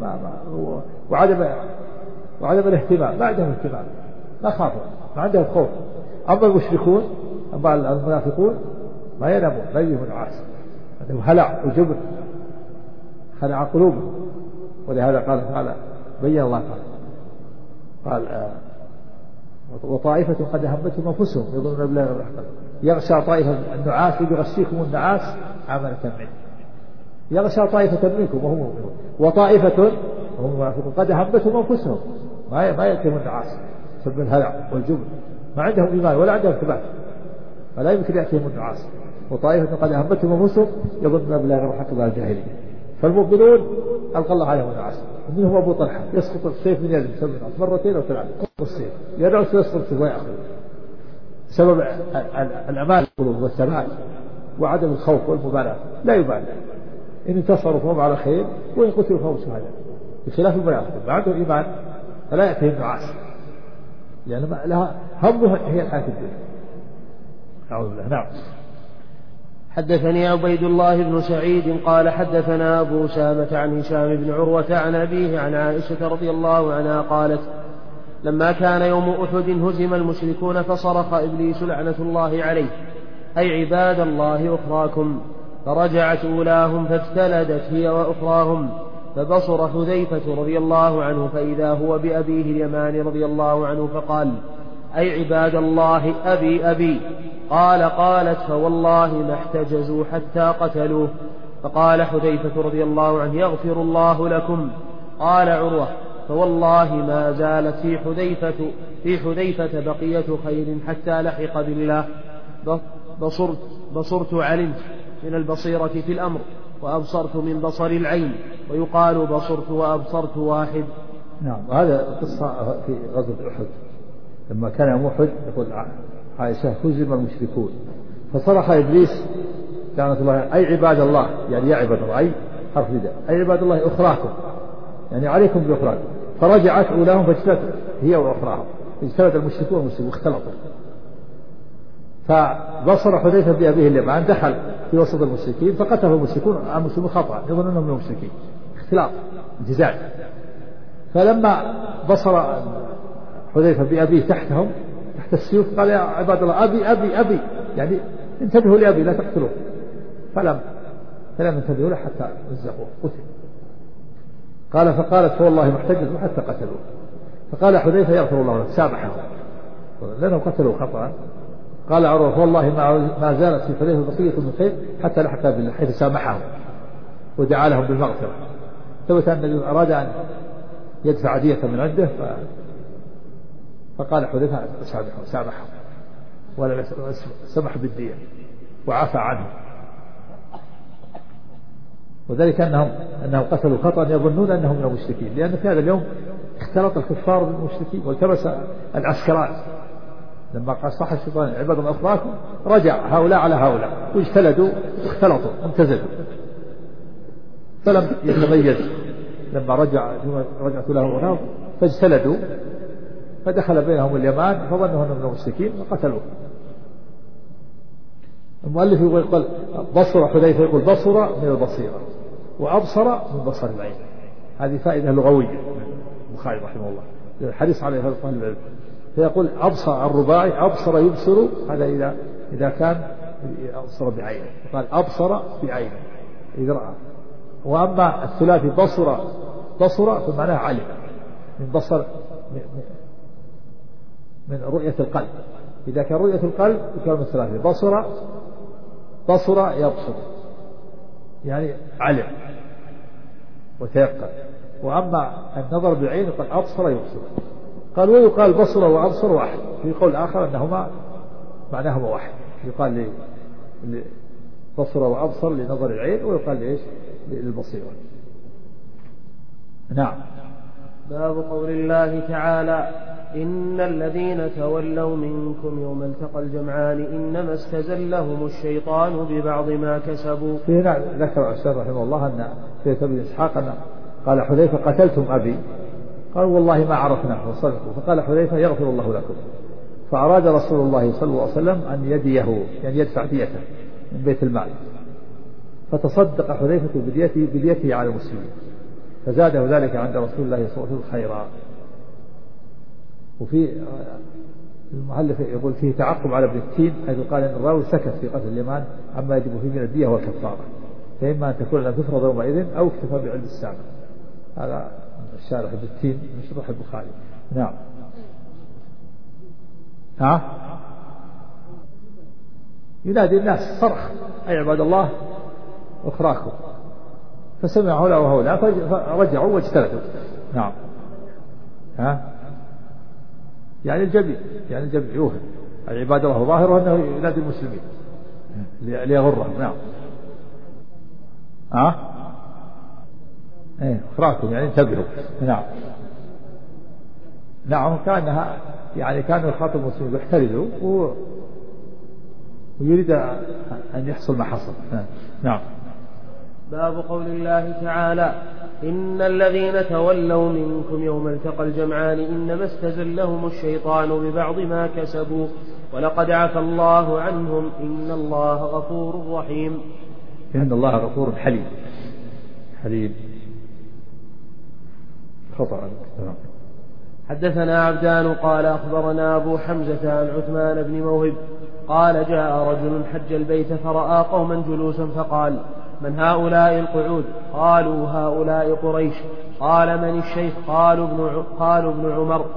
وعدم الاهتمام. ما عندهم اهتمام، ما خافوا، ما عندهم خوف. أما المشركون أما المنافقون ما ينامون، لا يجيهم نعاس، عندهم هلع وجبن خلع قلوبهم. ولهذا قال تعالى بين الله قال وطائفة قد أهمتهم أنفسهم يظنون بالله غير الحق يغشى طائفة النعاس يغشيكم النعاس أمنة منه. يغشى طائفة منكم وهم مؤمنون، وطائفة وهم منافقون قد أهمتهم أنفسهم ما يأتيهم النعاس بسبب الهلع والجبن، ما عندهم إيمان ولا عندهم ثبات، فلا يمكن يأتيهم النعاس. وطائفة قد أهمتهم أنفسهم يظنون بالله غير الحق ذا الجاهلية. فالمؤمنون ألقى الله عليهم النعاس. ومنهم أبو طلحة يسقط السيف من يده بسبب النعاس مرتين أو ثلاثة، السيف يدعو يسقط ويأخذ بسبب الأمان والثبات وعدم الخوف والمبالاة، لا يبالي إن انتصروا فهم على خير وإن قتلوا فهم شهداء، بخلاف المنافقين ما عندهم إيمان فلا يأتيهم النعاس لأن لها همها هي الحياة الدنيا. أعوذ بالله. نعم. حدثني عبيد الله بن سعيد قال حدثنا أبو أسامة عن هشام بن عروة عن أبيه عن عائشة رضي الله عنها قالت لما كان يوم أحد هزم المشركون فصرخ إبليس لعنة الله عليه أي عباد الله أخراكم، فرجعت أولاهم فاجتلدت هي وأخراهم، فبصر حذيفة رضي الله عنه فإذا هو بأبيه اليمان رضي الله عنه فقال أي عباد الله أبي أبي. قالت فوالله ما احتجزوا حتى قتلوه. فقال حذيفة رضي الله عنه يغفر الله لكم. قال عروة فوالله ما زالت في حذيفة بقية خير حتى لحق بالله. بصرت علمت من البصيرة في الأمر، وأبصرت من بصر العين، ويقال بصرت وأبصرت واحد. نعم. وهذا قصة في غزوة أحد لما كان يوم أحد يقول عائشة هزم المشركون فصرخ إبليس لعنة الله أي عباد الله، يعني يا عباد الله، أي حرف نداء، أي عباد الله أخراكم، يعني عليكم بأخراكم. فرجعت أولاهم فاجتلت هي وأخراهم، اجتلت المشركون والمسلمون واختلطوا. فبصر حذيفة بأبيه اليمان دخل في وسط المشركين فقتله المسلمون خطأ يظنونهم من المشركين، اختلاط امتزاج. فلما بصر حذيفة بأبيه تحتهم تحت السيوف قال يا عباد الله أبي أبي أبي، يعني انتبهوا لأبي لا تقتلوه. فلم ينتبهوا له حتى رزقوه قتل. فقالت فوالله ما احتجزوا حتى قتلوه. فقال حذيفة يغفر الله لك، سامحهم لأنهم قتلوا خطأ. قال عروة فوالله ما زالت في حذيفة بقية من خير حتى لحق بالله، حيث سامحهم ودعا لهم بالمغفرة. ثبت أن النبي أراد أن يدفع دية من عنده فقال حذيفة سامحهم ولا سمح بالدية وعفى عنه. وذلك أنهم قتلوا خطأ يظنون أنهم من المشركين، لأن في هذا اليوم اختلط الكفار بالمشركين والتبس العسكرات. لما قال صح الشيطان عباد الله أخراكم رجع هؤلاء على هؤلاء واجتلدوا واختلطوا وامتزجوا، فلم يتميز. لما رجعت له ونام فاجتلدوا فدخل بينهم اليمان فظنوا أنهم من المشركين وقتلوه. المؤلف يقول بصر حذيفة، يقول بصر من البصيرة وأبصر من بصر العين. هذه فائدة لغوية البخاري رحمه الله الحديث عليه هذا الطالب. فيقول أبصر الرباعي أبصر يبصر، هذا إذا كان أبصر بعينه، قال أبصر بعينه إذا رأى. وأما الثلاثي بصر فمعناه علم، من بصر من رؤية القلب. إذا كان رؤية القلب يكون من الثلاثي بصر يبصر يعني علم وتيقن. وأما النظر بعين قال أبصر يبصر. قال ويقال بصر وأبصر واحد، في قول آخر أنهما معناهما واحد، يقال بصر وأبصر لنظر العين، ويقال لإيش للبصيرة. نعم. باب قول الله تعالى إن الذين تولوا منكم يوم التقى الجمعان إنما استزلهم الشيطان ببعض ما كسبوا. هنا ذكر الشيخ رحمه الله أن في بن إسحاق أن قال حذيفة قتلتم أبي، قال والله ما عرفناه وصدقوا. فقال حذيفة يغفر الله لكم. فأراد رسول الله صلى الله عليه وسلم أن يديه يعني يدفع ديته من بيت المال، فتصدق حذيفة بديته على المسلمين، فزاده ذلك عند رسول الله صلى الله عليه وسلم خيرا. وفي المؤلف يقول فيه تعقب على ابن التين، حيث قال ان الراوي سكت في قتل اليمان عما يجب فيه من الدية والكفارة، فإما أن تكون لم تفرض يومئذ أو اكتفى بعلم السابق. هذا الشارح ابن التين من شرح البخاري. نعم. ينادي الناس صرخ أي عباد الله أخراكم، فسمع هؤلاء وهؤلاء فرجعوا واجتلدوا. نعم. يعني الجميع يوهم العباد الله ظاهره أنه ينادي المسلمين ليغرهم. نعم. أخراكم يعني انتبهوا. نعم. كانها يعني كانوا يخاطب المسلمين يحترزوا ويريد أن يحصل ما حصل. نعم. باب قول الله تعالى إن الذين تولوا منكم يوم التقى الجمعان إنما استزلهم الشيطان ببعض ما كسبوا ولقد عفى الله عنهم إن الله غفور رحيم. إن الله غفور حليم. خطأ. حدثنا عبدان قال أخبرنا أبو حمزة عن عثمان بن موهب قال جاء رجل حج البيت فرأى قوما جلوسا فقال من هؤلاء القعود؟ قالوا هؤلاء قريش. قال من الشيخ؟ قالوا ابن عمر.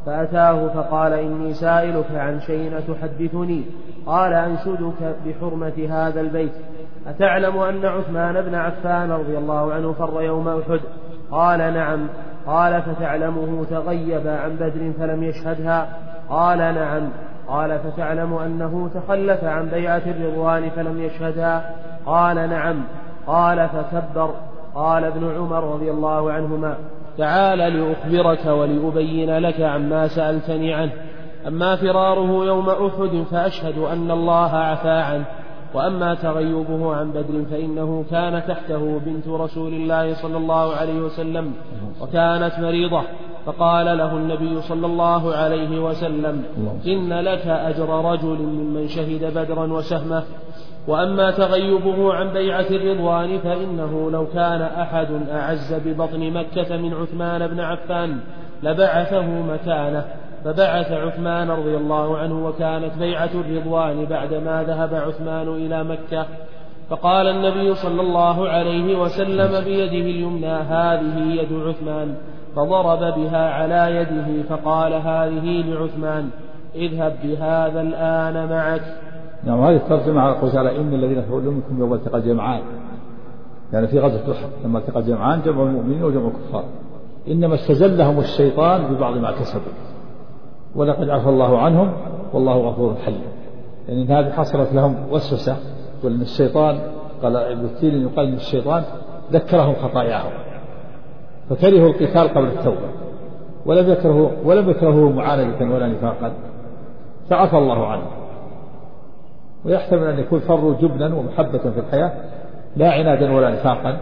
فأتاه فقال إني سائلك عن شيء أتحدثني؟ قال أنشدك بحرمة هذا البيت. أتعلم أن عثمان بن عفان رضي الله عنه فر يوم أحد؟ قال نعم. قال فتعلمه تغيب عن بدر فلم يشهدها؟ قال نعم. قال فتعلم أنه تخلف عن بيعة الرضوان فلم يشهدها؟ قال نعم. قال فكبر. قال ابن عمر رضي الله عنهما تعال لأخبرك ولأبين لك عما سألتني عنه. أما فراره يوم أحد فأشهد أن الله عفا عنه، وأما تغيبه عن بدر فإنه كان تحته بنت رسول الله صلى الله عليه وسلم وكانت مريضة، فقال له النبي صلى الله عليه وسلم إن لك أجر رجل ممن شهد بدرا وسهمه. وأما تغيبه عن بيعة الرضوان فإنه لو كان أحد أعز ببطن مكة من عثمان بن عفان لبعثه مكانه، فبعث عثمان رضي الله عنه، وكانت بيعة الرضوان بعدما ذهب عثمان إلى مكة. فقال النبي صلى الله عليه وسلم بيده اليمنى هذه يد عثمان، فضرب بها على يده فقال هذه لعثمان اذهب بهذا الآن معك. نعم. هذه الترجمة على قول تعالى إن الذين كفروا منكم يوم التقى الجمعان، يعني في غزوة أحد لما التقى الجمعان جمع المؤمنين وجمع الكفار إنما استزلهم الشيطان ببعض ما كسبوا ولقد عفى الله عنهم والله غفور حليم. يعني إن هذه حصلت لهم وسوسة، وأن الشيطان قال ابن التين يقال إن الشيطان ذكرهم خطاياهم فكرهوا القتال قبل التوبة ولم يكرهوا معاندة ولا نفاقا فعفى الله عنهم. ويحتمل أن يكون فروا جبنا ومحبة في الحياة لا عنادا ولا نفاقا،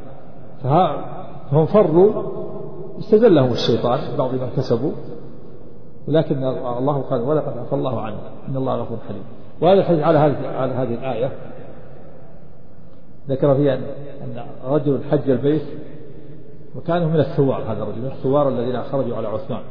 فهم فروا استزلهم الشيطان بعض ما كسبوا، ولكن الله قال ولقد عفى الله عنه إن الله غفور حليم. وهذا الحديث على هذه الآية ذكر فيها أن رجل حج البيت وكان من الثوار، هذا الرجل من الثوار الذين خرجوا على عثمان،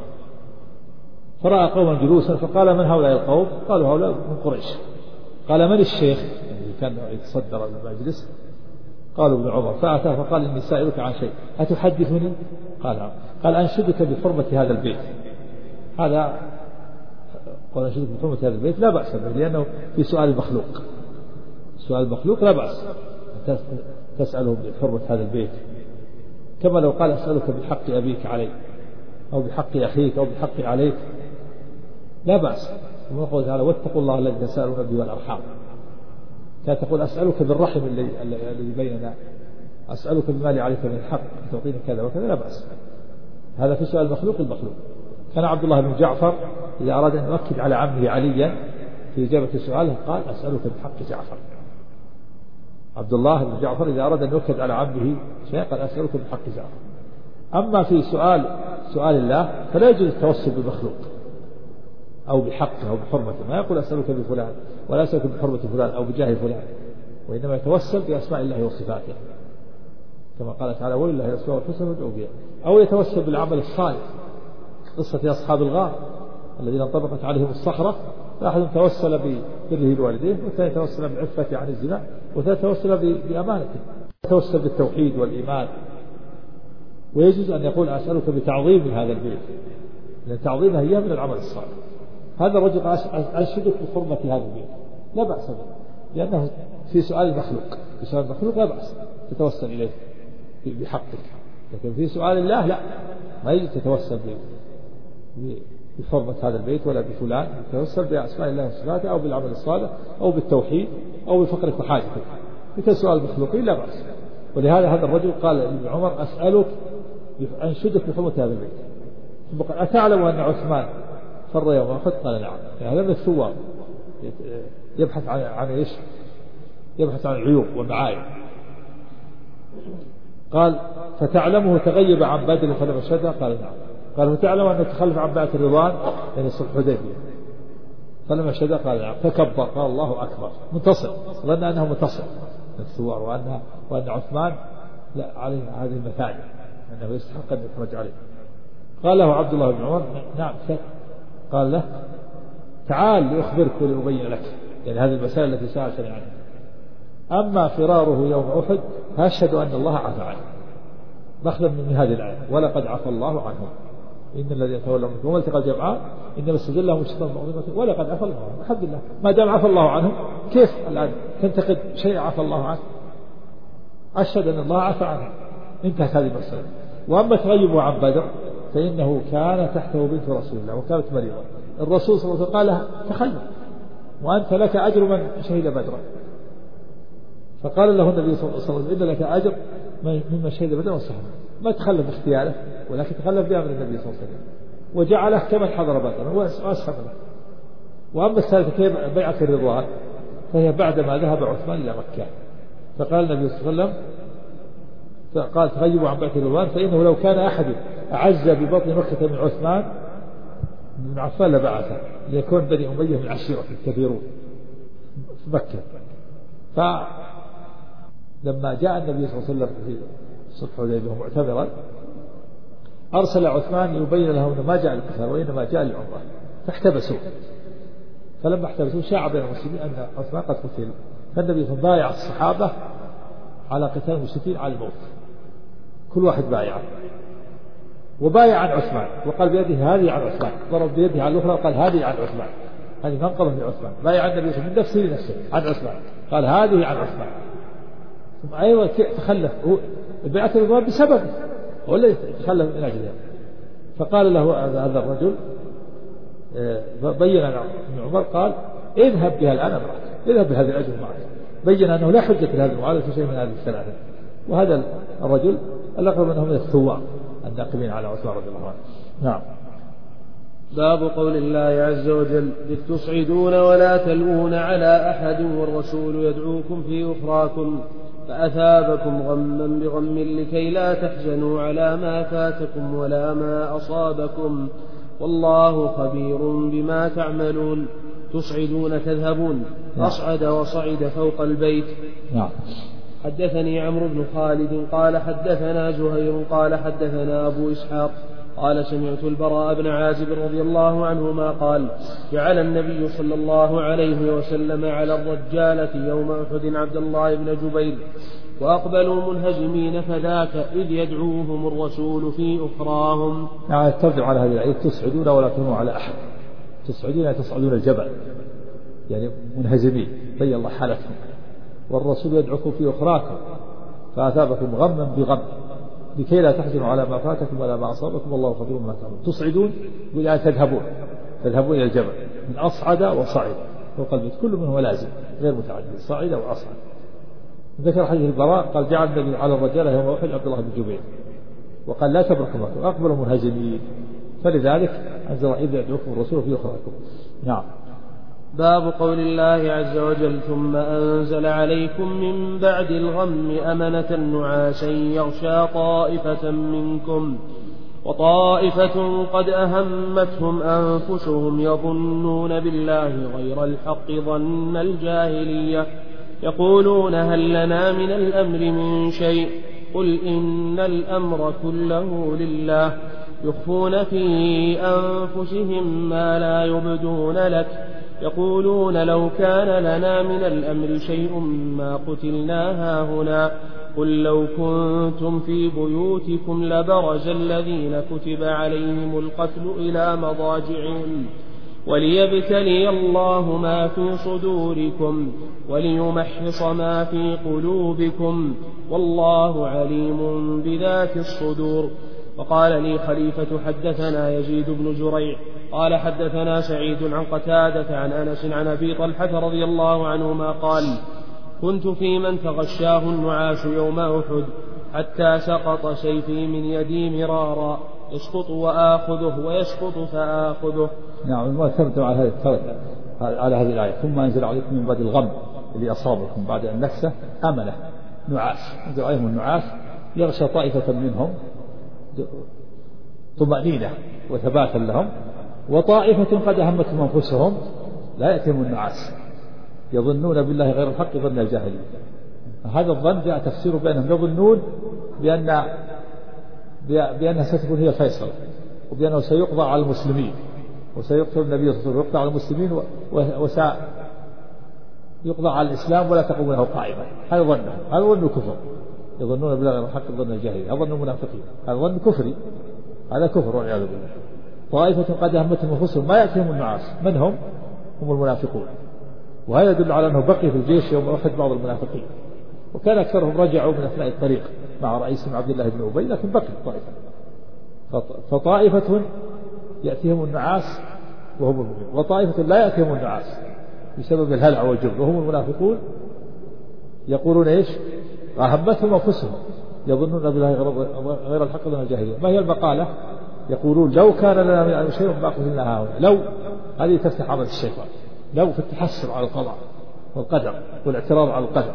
فرأى قوما جلوسا فقال من هؤلاء القوم؟ قالوا هؤلاء من قريش. قال من الشيخ الذي كان يتصدر المجلس؟ قالوا ابن عمر. فأتى فقال إني سائلك عن شيء أتحدثني؟ قال أنشدك بحرمة هذا البيت. هذا قال أنشدك بحرمة هذا البيت لا بأس به، لأنه في سؤال المخلوق، سؤال المخلوق لا بأس تسأله بحرمة هذا البيت، كما لو قال أسألك بحق أبيك عليك أو بحق أخيك أو بحق عليك لا بأس. ثم قال تعالى واتقوا الله الذي تساءلون به والأرحام. كانت تقول أسألك بالرحم الذي بيننا، أسألك بما عليك من الحق تعطيني كذا وكذا لا بأس. هذا في سؤال المخلوق. كان عبد الله بن جعفر إذا أراد أن يؤكد على عمه عليا في إجابة سؤاله قال أسألك بحق جعفر. عبد الله بن جعفر إذا أراد أن يؤكد على عمه شيء قال أسألك بحق جعفر. أما في سؤال الله فلا يجوز التوسل بالمخلوق أو بحقه أو بحرمته، ما يقول أسألك بفلان ولا أسألك بحرمة فلان أو بجاه فلان، وإنما يتوسل بأسماء الله وصفاته كما قال تعالى ولله الأسماء الحسنى فادعوه بها، أو يتوسل بالعمل الصالح. قصة أصحاب الغار الذين انطبقت عليهم الصخرة، فأحد توسل ببره لوالديه، والثاني توسل بعفته عن الزنا، والثالث توسل بأمانته، توسل بالتوحيد والإيمان. ويجوز أن يقول أسألك بتعظيم هذا البيت، لأن تعظيمها هي من العمل الصالح. هذا الرجل أنشدك بحرمة هذا البيت لا بأس به، لأنه في سؤال المخلوق، في سؤال المخلوق لا بأس تتوسل إليه بحقك، لكن في سؤال الله لا، ما يجب تتوسل بحرمة هذا البيت ولا بفلان، تتوسل بأسماء الله وصفاته أو بالعمل الصالح أو بالتوحيد أو بفقرك وحاجتك. مثل سؤال المخلوقين لا بأس. ولهذا هذا الرجل قال لابن عمر أسألك أنشدك بحرمة هذا البيت. ثم قال أتعلم أن عثمان فر يوم أحد؟ قال نعم. يعني هذا من الثوار يبحث عن إيش؟ يبحث عن العيوب والمعايب. قال فتعلمه تغيب عن بدر فلم يشهدها؟ قال نعم. قال فتعلم أنه تخلف عن بيعة الرضوان يعني صلح الحديبية فلم يشهدها؟ قال نعم. فكبر قال الله أكبر منتصر، ظن أنه منتصر من الثوار وأن عثمان لا عليه هذه المثاني أنه يستحق أن يخرج عليه. قال له عبد الله بن عمر نعم. قال له تعال لأخبرك ولأبين لك، يعني هذه المسائل التي سألتني عنها. أما فراره يوم أحد فأشهد أن الله عفى عنه، مخذا من هذه الآية ولقد عفى الله عنهم. إن الذين يتولون منكم والتقى الجمعان إنما استزلهم الشيطان بعظيمة ولقد عفى الله عنهم. الحمد لله ما دام عفى الله عنهم كيف الآن تنتقد شيء عفى الله عنه؟ أشهد أن الله عفى عنه، انتهت هذه المسألة. وأما تغيبه عن بدر فإنه كان تحته بنت رسول الله وكانت مريضة، الرسول صلى الله عليه وسلم قال لها تخلف وأنت لك أجر من شهد بدرا، فقال له النبي صلى الله عليه وسلم إن لك أجر ممن شهد بدرا وصحبه، ما تخلف باختياره ولكن تخلف بأمر النبي صلى الله عليه وسلم وجعله كمن حضر بدرا وأصحبه. وأما الثالثة كيف بيعة الرضوان فهي بعدما ذهب عثمان إلى مكة، فقال النبي صلى الله عليه وسلم فقال تغيبوا عن بيعة الرضوان فإنه لو كان أحد أعز ببطن مكة من عثمان بن عفان لبعثه ليكون بني أمية من عشيرة الكبيرون في مكة. فلما جاء النبي صلى الله عليه وسلم في صلح الحديبية معتمرا أرسل عثمان يبين لهم أنه ما جاء للقتال وإنما جاء للعمرة، فاحتبسوا. فلما احتبسوا شاع بين المسلمين أن عثمان قد قتل، فالنبي صلى الله عليه وسلم بايع الصحابة على قتال المشركين على الموت، كل واحد بايع وبايع عن عثمان وقال بيده هذه عن عثمان، ضرب بيده على الأخرى وقال هذه عن عثمان، هذه منقبة لعثمان، بايع النبي من نفسه لنفسه عن عثمان قال هذه عن عثمان. ثم أيوة تخلف البيعة الرضوان بسبب ولا يتخلف من أجلها. فقال له هذا الرجل بين ابن عمر قال اذهب بها الآن معك، اذهب بهذه الأجر معك، بين أنه لا حجة لهذا المعارضة في شيء من هذه الثلاثة. وهذا الرجل الأقرب أنه من الثوار الناقمين على عثمان رضي الله عنه. نعم. باب قول الله عز وجل إذ تصعدون ولا تلوون على أحد والرسول يدعوكم في أخراكم فأثابكم غما بغم لكي لا تحزنوا على ما فاتكم ولا ما أصابكم والله خبير بما تعملون. تصعدون تذهبون، أصعد وصعد فوق البيت. نعم. حدثني عمرو بن خالد قال حدثنا زهير قال حدثنا أبو إسحاق قال سمعت البراء بن عازب رضي الله عنهما قال جعل النبي صلى الله عليه وسلم على الرجالة يوم أحد عبد الله بن جبير وأقبلوا منهزمين فذاك إذ يدعوهم الرسول في أخراهم. يعني ترجع على هذه الآية تصعدون ولا تلوون على أحد، تصعدون تصعدون الجبل يعني منهزمين بين الله حالتهم، والرسول يدعوكم في أخراكم فأثابكم غما بغم لكي لا تحزنوا على ما فاتكم ولا ما أصابكم والله خبير بما تعملون. تصعدون ولا تذهبون إلى الجبل من أصعد وصعد فوق البيت، كل منه لازم غير متعدد، صعد وأصعد. ذكر حديث البراء قال جعل النبي على الرجالة يوم أحد عبد الله بن جبير وقال لا تبرحوا مكة وأقبلوا منهزمين، فلذلك أنزل إذ يدعوكم الرسول في أخراكم. نعم. باب قول الله عز وجل ثم أنزل عليكم من بعد الغم أمنة نعاسا يغشى طائفة منكم وطائفة قد أهمتهم أنفسهم يظنون بالله غير الحق ظن الجاهلية يقولون هل لنا من الأمر من شيء قل إن الأمر كله لله يخفون في أنفسهم ما لا يبدون لك يقولون لو كان لنا من الأمر شيء ما قتلنا هاهنا قل لو كنتم في بيوتكم لبرز الذين كتب عليهم القتل إلى مضاجعهم وليبتلي الله ما في صدوركم وليمحص ما في قلوبكم والله عليم بذات الصدور. وقال لي خليفة حدثنا يزيد بن زريع قال حدثنا سعيد عن قتادة عن أنس عن أبي طلحة رضي الله عنهما قال كنت في من تغشاه النعاس يوم أحد حتى سقط سيفي من يدي مرارا يسقط وآخذه ويسقط فآخذه. نعم. ما ثبت على هذه الآية ثم أنزل عليكم من بعد الغم اللي أصابكم بعد النكسة أمنة نعاس، أنزل عليهم النعاس يغشى طائفة منهم طمأنينة وثباتا لهم وطائفة قد أهمتهم أنفسهم لا يأتيهم النعاس يظنون بالله غير الحق ظن الجاهلية. هذا الظن جاء تفسير بأنهم يظنون بأنها ستكون هي الفيصل وبأنه سيقضى على المسلمين وسيقتل النبي صلى الله عليه وسلم ويقضى على المسلمين وسيقضى على الإسلام ولا تقوم له قائمة. هذا ظنهم، هذا ظن كفر، يظنون بالله غير الحق ظن الجاهلية، هذا ظن المنافقين، هذا ظن كفري هذا كفر والعياذ بالله. طائفة قد أهمتهم أنفسهم ما يأتيهم النعاس، من هم؟ هم المنافقون. وهذا يدل على أنه بقي في الجيش يوم أحد بعض المنافقين، وكان أكثرهم رجعوا من أثناء الطريق مع رئيسهم عبد الله بن أبي، لكن بقي طائفة. فطائفة يأتيهم النعاس وهم المؤمنون، وطائفة لا يأتيهم النعاس بسبب الهلع والجبن وهم المنافقون. يقولون إيش؟ أهمتهم أنفسهم يظنون بالله غير الحق من الجاهلية. ما هي المقالة؟ يقولون لو كان لنا من أمر شيء ما قتلنا هؤلاء. لو هذه تفتح عمل الشيطان، لو في التحسر على القضاء والقدر والاعتراض على القدر.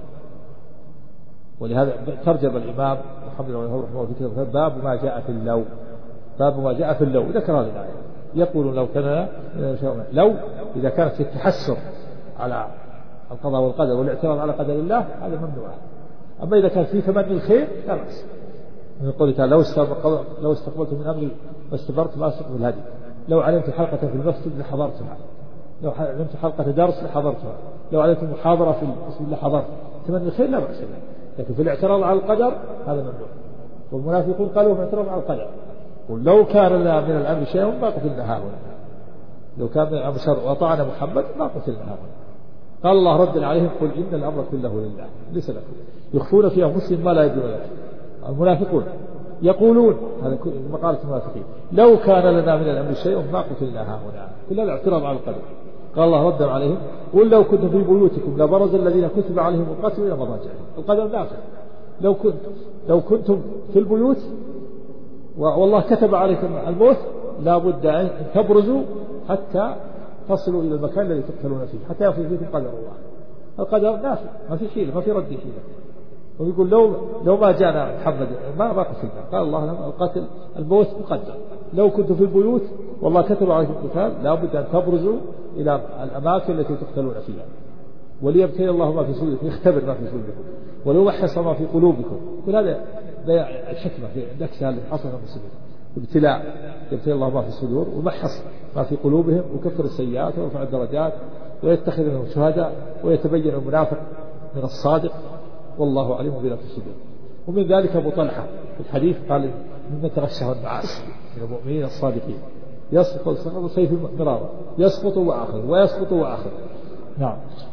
ولهذا ترجم الإمام محمد بن رحمه الله في كتابه باب ما جاء في اللو، باب ما جاء في اللو، ذكر هذه الآية. يقول لو كان لو إذا كانت في التحسر على القضاء والقدر والاعتراض على قدر الله هذا ممنوع. أما إذا كان في تمني الخير لا بأس. من قوله تعالى لو استقبلت من أمري واستبرت ما أسقط الهدي، لو علمت حلقة في المسجد لحضرتها، لو علمت حلقة درس لحضرتها، لو علمت محاضرة في المسجد لحضرت. تمني الخير لا بأس به، لكن في الاعتراض على القدر هذا ممنوع. والمنافقون قالوا في الاعتراض على القدر قل لو كان لنا من الأمر شيء ما قتلنا هؤلاء، لو كان من الأمر شر وأطعنا محمد ما قتلنا هؤلاء. قال الله رد عليهم قل إن الأمر كله لله ليس لكم، يخفون في أنفسهم ما لا يبدون لكم. المنافقون يقولون هذا مقالة المنافقين لو كان لنا من الأمر شيء ما قتلنا هؤلاء، كل الاعتراض على القدر. قال الله رد عليهم قل لو كنتم في بيوتكم لبرز الذين كتب عليهم القتل إلى مضاجعهم. القدر نافع، لو كنتم في البيوت والله كتب عليكم الموت لا بد أن تبرزوا حتى تصلوا إلى المكان الذي تقتلون فيه، حتى يصل فيكم قدر الله. القدر نافع، ما في حيلة، ما في رد حيلة. ويقول لو ما جاءنا محمد ما قتلنا. قال الله القتل الموت مقدر. لو كنتم في البيوت والله كتب عليكم القتال لا بد أن تبرزوا إلى الأماكن التي تقتلون فيها، وليبتلي الله ما في صدوركم، يختبر ما في صدوركم، وليمحص ما في قلوبكم. كل هذا الحكمة في النكسة اللي حصل المسلمين، ابتلاء يبتلي الله ما في الصدور ويمحص ما في قلوبهم ويكفر السيئات ويرفع الدرجات ويتخذ منهم شهداء ويتبين المنافق من الصادق، والله عليم بذات الصدور. ومن ذلك أبو طلحة في الحديث قال ممن تغشه النعاس من المؤمنين الصادقين يسقط سيف مرارا يسقط وآخر ويسقط وآخر. نعم.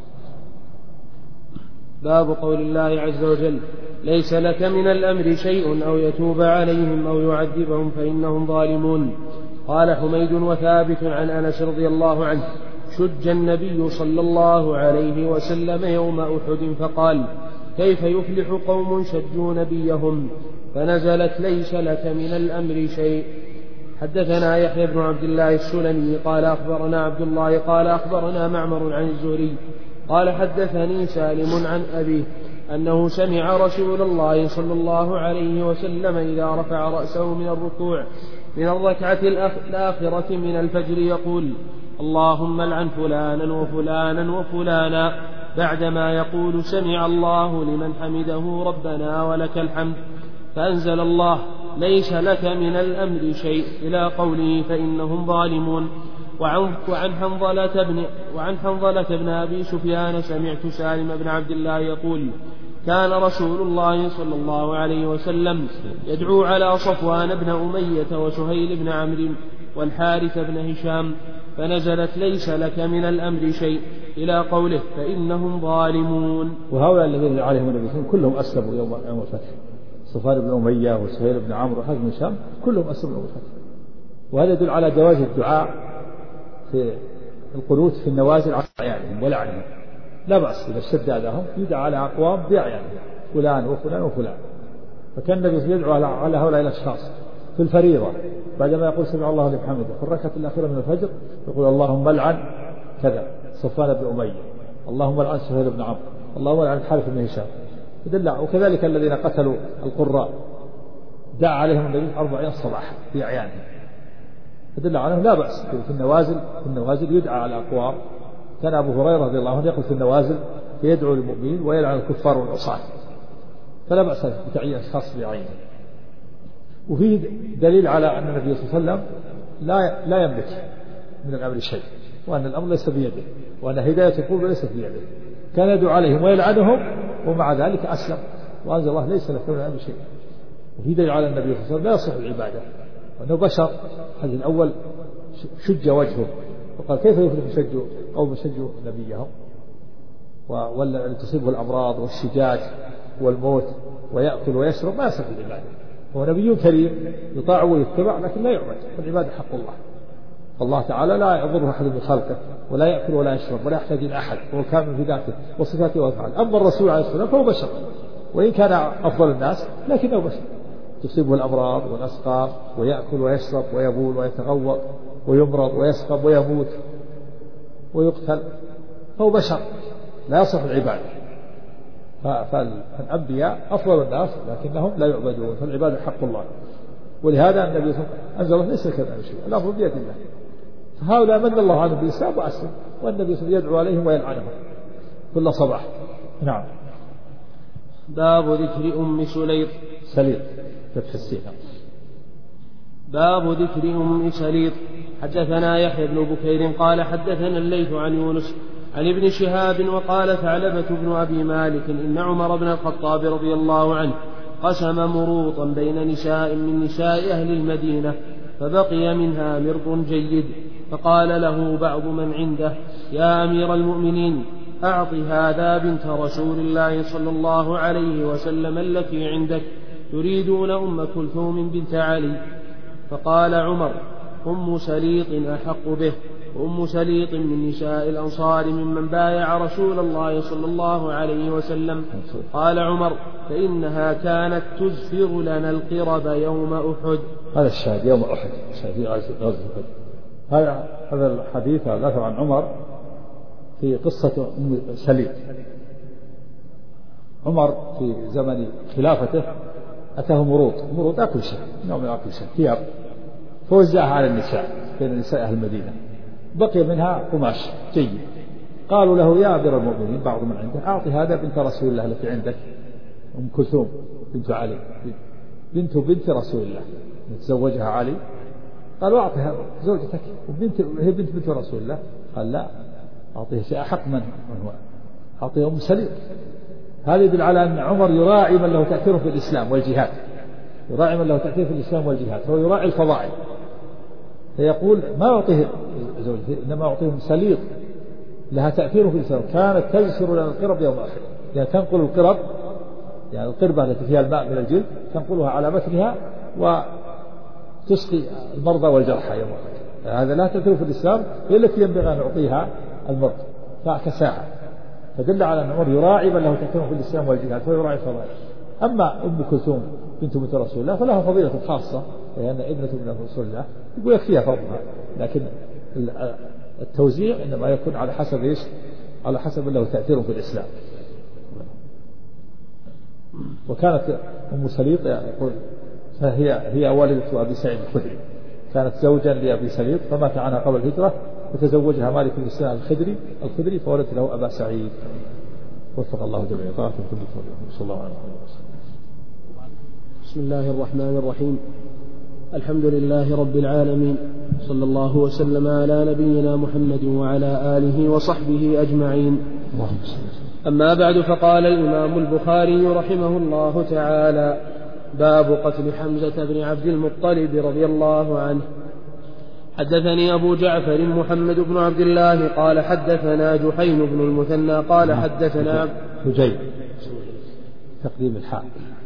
باب قول الله عز وجل ليس لك من الأمر شيء أو يتوب عليهم أو يعذبهم فإنهم ظالمون. قال حميد وثابت عن أنس رضي الله عنه شج النبي صلى الله عليه وسلم يوم أحد فقال كيف يفلح قوم شجوا نبيهم، فنزلت ليس لك من الأمر شيء. حدثنا يحيى بن عبد الله السلمي قال أخبرنا عبد الله قال أخبرنا معمر عن الزهري قال حدثني سالم عن أبيه أنه سمع رسول الله صلى الله عليه وسلم إذا رفع رأسه من الركوع من الركعة الآخرة من الفجر يقول اللهم العن فلانا وفلانا وفلانا، بعدما يقول سمع الله لمن حمده ربنا ولك الحمد، فأنزل الله ليس لك من الأمر شيء إلى قوله فإنهم ظالمون. وعن حنظلة بن أبي سفيان سمعت سالم بن عبد الله يقول كان رسول الله صلى الله عليه وسلم يدعو على صفوان بن أمية وسهيل بن عمرو والحارث بن هشام، فنزلت ليس لك من الأمر شيء إلى قوله فإنهم ظالمون. وهؤلاء الذين عليهم النبي صلى الله عليه وسلم كلهم أسلموا يوم الفتح، صفوان بن أمية وسهيل بن عمرو والحارث بن هشام كلهم أسلموا يوم الفتح. وهذا يدل على جواز الدعاء في القنوت في النوازل على أعيانهم ولعنهم، لا بأس إذا اشتد أذاهم يدعى على أقوام بأعيانهم فلان وفلان وفلان. فكان النبي يدعو على هؤلاء الأشخاص في الفريضة بعدما يقول سمع الله لمن حمده، في الركعة الأخيرة من الفجر يقول اللهم العن كذا صفوان بن أمية، اللهم العن سهيل بن عمرو، اللهم العن الحارث بن هشام. وكذلك الذين قتلوا القراء دعا عليهم النبي 40 صباحا في أعيانهم، فدل عنهم لا بأس في النوازل يدعى على أقوام. كان أبو هريرة رضي الله عنه يقول في النوازل فيدعو للمؤمنين ويلعن الكفار والعصاة، فلا بأس بتعيين أشخاص بعينهم. وفيه دليل على أن النبي صلى الله عليه وسلم لا يملك من الأمر شيء، وأن الأمر ليس بيده، وأن هداية القلوب ليست بيده. كان يدعو عليهم ويلعنهم ومع ذلك أسلم، وأنزل الله ليس لك من الأمر شيء. وفيه دليل على النبي صلى الله عليه وسلم لا يصح العبادة وأنه بشر. الحديث الأول شج وجهه، وقال كيف يفلح شج قوم شجوا نبيهم ولا تصيبه الأمراض والشجاج والموت ويأكل ويشرب، ما يصح العبادة. هو نبي كريم يطاع ويتبع لكن لا يعبد، فالعبادة حق الله. فالله تعالى لا يضره أحد من خلقه، ولا يأكل ولا يشرب ولا يحتاج إلى أحد، وهو كامل في ذاته وصفاته وأفعاله. أما الرسول عليه الصلاة والسلام فهو بشر، وإن كان أفضل الناس لكنه بشر، تصيبه الأمراض والأسقام ويأكل ويشرب ويبول ويتغوط ويمرض ويسقم ويموت ويقتل، فهو بشر لا يصح العبادة. فالأنبياء أفضل الناس لكنهم لا يعبدون، فالعبادة حق الله. ولهذا النبي صلى الله عليه وسلم أنزل ليس كذلك شيء، الأمر بيد الله. فهؤلاء من الله عنهم بالإسلام وأسلم، والنبي صلى الله عليه وسلم يدعو عليهم ويلعنهم كل صباح. نعم. باب ذكر أم سليط فتح السين. باب ذكر أم سليط. حدثنا يحيى بن بكير قال حدثنا الليث عن يونس عن ابن شهاب وقال ثعلبة بن أبي مالك إن عمر بن الخطاب رضي الله عنه قسم مروطا بين نساء من نساء أهل المدينة، فبقي منها مرط جيد، فقال له بعض من عنده يا أمير المؤمنين أعط هذا بنت رسول الله صلى الله عليه وسلم التي عندك، يريدون أم كلثوم بنت علي. فقال عمر أم سليط أحق به، وأم سليط من نساء الأنصار ممن بايع رسول الله صلى الله عليه وسلم. قال عمر فإنها كانت تزفر لنا القرب يوم أحد. هذا الشاهد يوم أحد، هذا الحديث ذكر عن عمر في قصة أم سليط. عمر في زمن خلافته أتاه مروط أكل شيء، نوع من أكل شيء، ثياب، فوزعها على النساء بين نساء أهل المدينة، بقي منها قماش جيد. قالوا له يا أمير المؤمنين بعض من عنده أعطي هذا بنت رسول الله التي عندك، أم كلثوم بنت علي، بنت رسول الله تزوجها علي. قالوا أعطيها زوجتك هي بنت رسول الله. قال لا، أعطيها شيء أحق من هو، أعطيها أم سليط. هذا يدل على أن عمر يراعي من له تأثير في الإسلام والجهاد، يراعي من له تأثير في الإسلام والجهاد، فهو يراعي الفضائل، فيقول ما أعطيه زوجته إنما أعطيه أم سليط لها تأثير في الإسلام، كانت تزفر لنا القرب يوم أحد، يعني تنقل القرب، يعني القربة التي فيها الماء من الجلد تنقلها على متنها وتسقي المرضى والجرحى يوم أحد. هذا لا تأثير في الإسلام، هي التي ينبغي أن نعطيها المرض كساعة، فدل على أن عمر يراعي من له تأثير في الإسلام والجهاد، فهو يراعي الفضائل. أما أم كلثوم بنت رسول الله فلها فضيلة خاصة، لأن ابنة من رسول الله يقول يكفيها فضلها، لكن التوزيع إنما يكون على حسب إيش؟ على حسب له تأثير في الإسلام. وكانت أم سليط يقول هي والدة أبي سعيد الخدري، كانت زوجا لأبي سليط فمات عنها قبل الهجرة، فتزوجها مالك بن سنان الخدري فولدت له أبا سعيد. وفق الله جميعا. صلى الله عليه وسلم. بسم الله الرحمن الرحيم. الحمد لله رب العالمين، صلى الله وسلم على نبينا محمد وعلى آله وصحبه أجمعين. أما بعد، فقال الإمام البخاري رحمه الله تعالى: باب قتل حمزة بن عبد المطلب رضي الله عنه. حدثني أبو جعفر محمد بن عبد الله قال حدثنا جحين بن المثنى قال حدثنا حجين تقديم الحاء.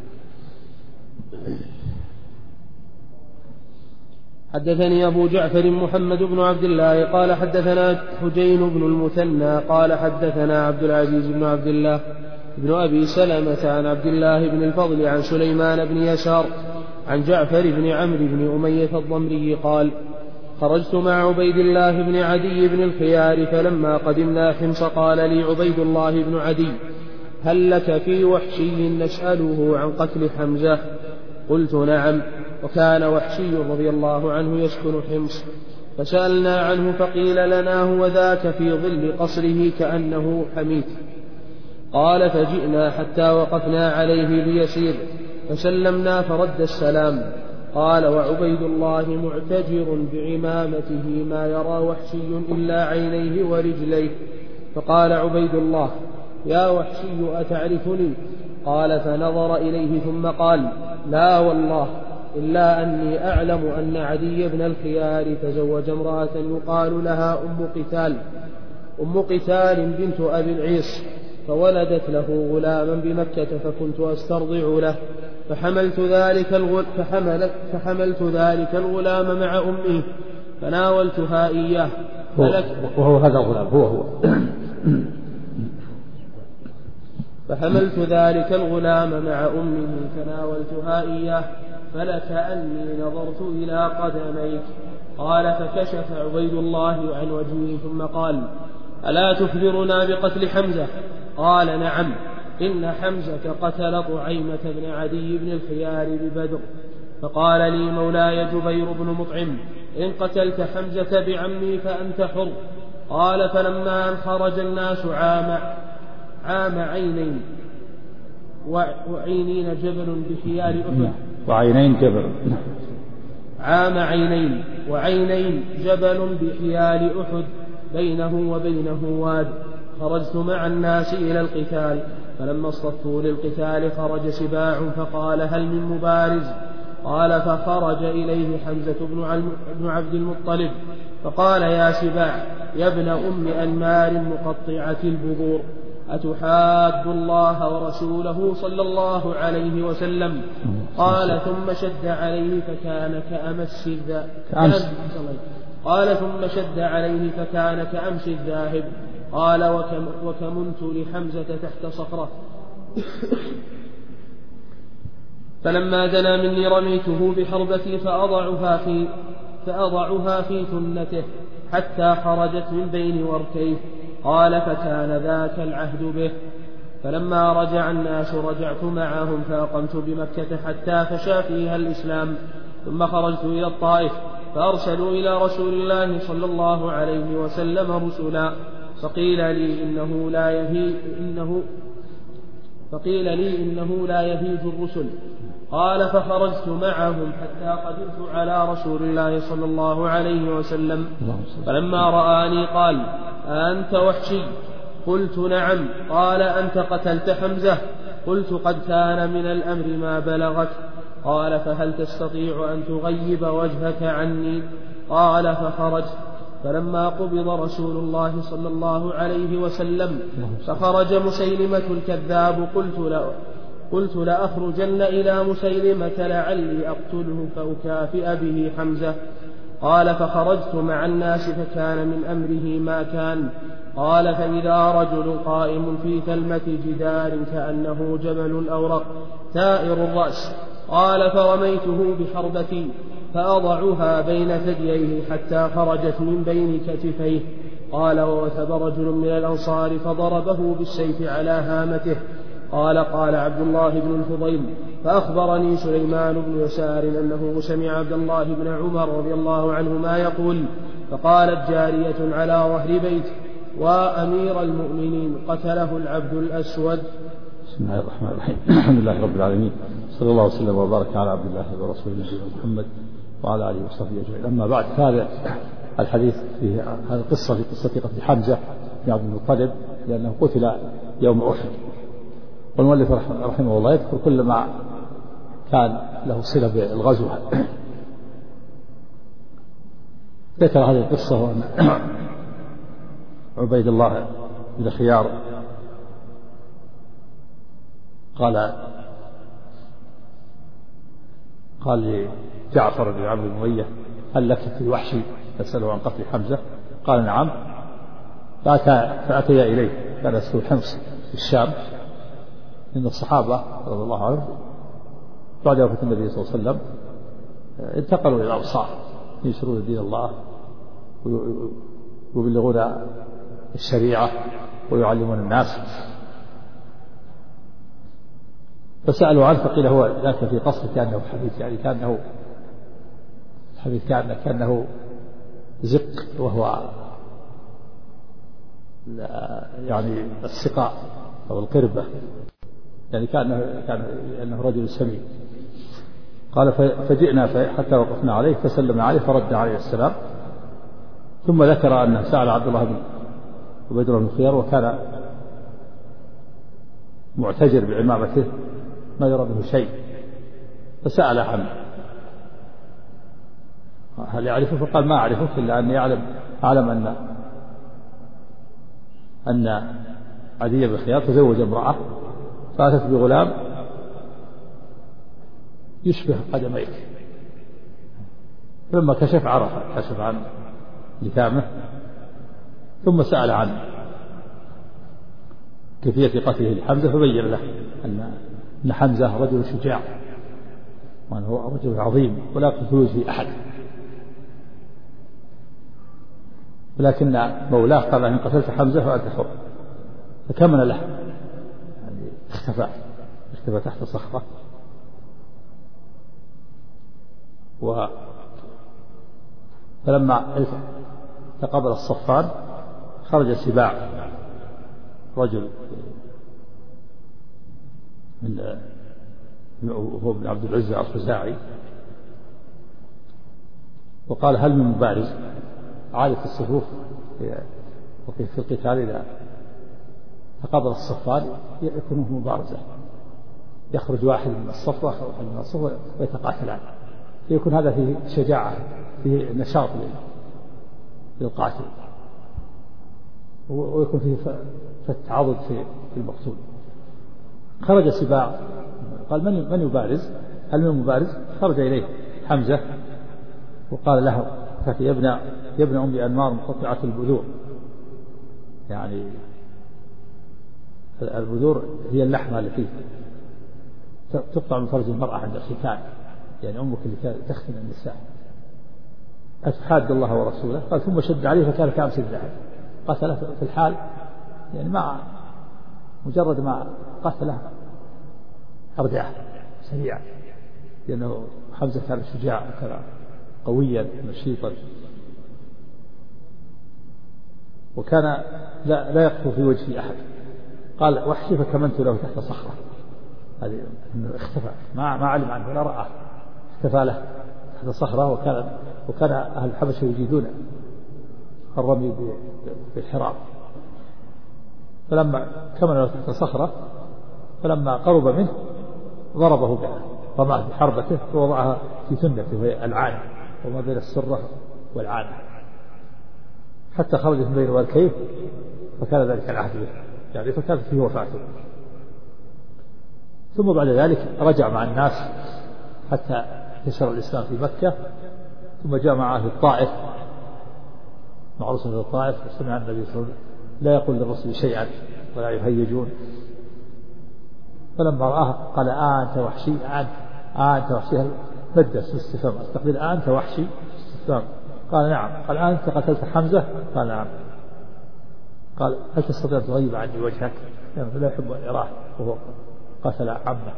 حدثني أبو جعفر محمد بن عبد الله قال حدثنا حجين بن المثنى قال حدثنا عبد العزيز بن عبد الله بن أبي سلمة عن عبد الله بن الفضل عن سليمان بن يسار عن جعفر بن عمرو بن أمية الضمري قال: خرجت مع عبيد الله بن عدي بن الخيار، فلما قدمنا حمص قال لي عبيد الله بن عدي: هل لك في وحشي نسأله عن قتل حمزة؟ قلت: نعم. وكان وحشي رضي الله عنه يسكن حمص، فسألنا عنه فقيل لنا: هو ذاك في ظل قصره كأنه حميت. قال: فجئنا حتى وقفنا عليه بيسير، فسلمنا فرد السلام. قال: وعبيد الله معتجر بعمامته ما يرى وحشي إلا عينيه ورجليه. فقال عبيد الله: يا وحشي أتعرفني؟ قال: فنظر إليه ثم قال: لا والله. إلا أني أعلم أن عدي بن الخيار تزوج امرأة يقال لها أم قتال بنت أبي العيص، فولدت له غلاما بمكة، فكنت أسترضع له، فحملت ذلك الغلام مع أمه فناولتها إياه. وهو هذا الغلام هو فحملت ذلك الغلام مع أمه فناولتها إياه، فلكأني نظرت إلى قدميك. قال: فكشف عبيد الله عن وجهه ثم قال: ألا تخبرنا بقتل حمزة؟ قال: نعم، إن حمزة قتل طعيمة بن عدي بن الخيار ببدر. فقال لي مولاي جبير بن مطعم: إن قتلت حمزة بعمي فأنت حر. قال: فلما أن خرج الناس عام عينين وعينين جبل بحيال أحد عام عينين وعينين جبل بحيال أحد بينه وبينه واد، خرجت مع الناس إلى القتال، فلما اصطفوا للقتال خرج سباع فقال: هل من مبارز؟ قال: فخرج إليه حمزة بن عبد المطلب فقال: يا سباع يا ابن أم أنمار مقطعة البذور، أتحاد الله ورسوله صلى الله عليه وسلم؟ قال: ثم شد عليه فكان كأمس الذاهب. قال: وكمنت لحمزة تحت صخرة، فلما دنا مني رميته بحربتي فأضعها في ثنته حتى خرجت من بين وركيه. قال: فكان ذاك العهد به. فلما رجع الناس رجعت معهم فأقمت بمكة حتى فشى فيها الإسلام، ثم خرجت إلى الطائف فأرسلوا إلى رسول الله صلى الله عليه وسلم رسلا، فقيل لي إنه لا يهيج الرسل. قال: فخرجت معهم حتى قدمت على رسول الله صلى الله عليه وسلم، فلما رآني قال: أنت وحشي؟ قلت: نعم. قال: أنت قتلت حمزة؟ قلت: قد كان من الأمر ما بلغك. قال: فهل تستطيع أن تغيب وجهك عني؟ قال: فخرجت. فلما قبض رسول الله صلى الله عليه وسلم فخرج مسيلمة الكذاب، قلت لأخرجن إلى مسيلمة لعلي أقتله فأكافئ به حمزة. قال: فخرجت مع الناس فكان من أمره ما كان. قال: فإذا رجل قائم في ثلمة جدار كأنه جبل أورق ثائر الرأس. قال: فرميته بحربتي فأضعها بين ثدييه حتى خرجت من بين كتفيه. قال: ووثب رجل من الأنصار فضربه بالسيف على هامته. قال عبد الله بن الفضيل: فأخبرني سليمان بن يسار أنه سمع عبد الله بن عمر رضي الله عنهما يقول: فقالت جارية على ظهر بيت: وأمير المؤمنين قتله العبد الأسود. بسم الله الرحمن الرحيم. الحمد لله رب العالمين، صلى الله وسلم وبارك على عبد الله ورسوله نبينا محمد وعلى آله وصحبه أجمعين. أما بعد، هذا الحديث في هذه القصة في قصة قتل حمزة بن عبد المطلب، لأنه قتل يوم أحد. والمؤلف رحمه الله يذكر كل ما كان له صلة بالغزو. ذكر هذه القصة وأن عبيد الله بن الخيار قال لجعفر بن عمرو بن أمية: هل لك في الوحشي تسأله عن قتل حمزة؟ قال: نعم. فأتيا إليه، كان اسمه حمص في الشام، إن الصحابة رضي الله عنهم بعد وفاة النبي صلى الله عليه وسلم انتقلوا إلى الأمصار ينشرون دين الله ويبلغون الشريعة ويعلمون الناس. فسألوا عنه فقيل: هو ذاك في قصر كأنه حديث، يعني كأنه زق، وهو يعني السقاء أو القربة، يعني كأنه رجل سمين. قال: فجئنا حتى وقفنا عليه فسلمنا عليه فرد عليه السلام، ثم ذكر أنه سأل عبد الله بن عبيد الله بن الخيار، وكان معتجر بعمامته ما يرى منه شيء، فسأل هل يعرفه؟ فقال ما أعرفه إلا أني أعلم أن عدي بن خياط تزوج امرأة فأتت بغلام يشبه قدميك، لما كشف عن لثامه، ثم سأل عن كيفية قتله لحمزة فبين له أن حمزة رجل شجاع وأنه رجل عظيم ولا يقتل فيه أحد، ولكن مولاه قال إن قتلت حمزة فأنت حر، فكمن له يعني اختفى تحت صخرة. فلما تقابل الصفان خرج سباع رجل وهو ابن عبد العزة الخزاعي وقال هل من مبارز؟ عادة الصفوف في القتال إذا تقابل الصفان يكون مبارزة، يخرج واحد من الصف وآخر من الصف ويتقاتلان، يكون هذا فيه شجاعة، فيه نشاط للقاتل، ويكون فيه التعاضد في المقتول. خرج سباع قال من يبارز؟ هل من مبارز؟ خرج إليه حمزة وقال له يا ابن أم أنمار مقطعة البذور، يعني البذور هي اللحمة التي تقطع من فرج المرأة عند الختان، يعني أمك اللي تختن النساء، أتحاد الله ورسوله؟ قال ثم شد عليه فكان كأمس الذهب، قتله في الحال، يعني مجرد ما قتله أرداه سريعا، لأنه حمزة كان شجاع وكان قويا نشيطا، وكان لا يقف في وجه أحد. قال وحشي فكمنت له تحت صخرة، هذه اختفى ما علم عنه ولا رآه، اختفى له تحت صخرة، وكان أهل الحبشة يجيدون الرمي بالحراب، فلما كمن له تحت صخرة فلما قرب منه ضربه رماه بحربته ووضعها في ثنته وهي العانة، وما بين السرة والعانة، حتى خرجت من بين والكيف، فكان ذلك العهد به، يعني فكانت فيه وفاته. ثم بعد ذلك رجع مع الناس حتى انتشر الإسلام في مكة، ثم جاء معه في الطائف مع رسل في الطائف، وسمع النبي صلى الله عليه وسلم لا يقول للرسل شيئا ولا يهيجون، فلما رآه قال أنت وحشي؟ أنت وحشي؟ مد استفهام استقبل أنت وحشي استفهام، قال نعم. قال أنت قتلت حمزة؟ قال نعم. قال هل تستطيع أن تغيب عني وجهك؟ لا يحب أن يراه وهو قتل عمه،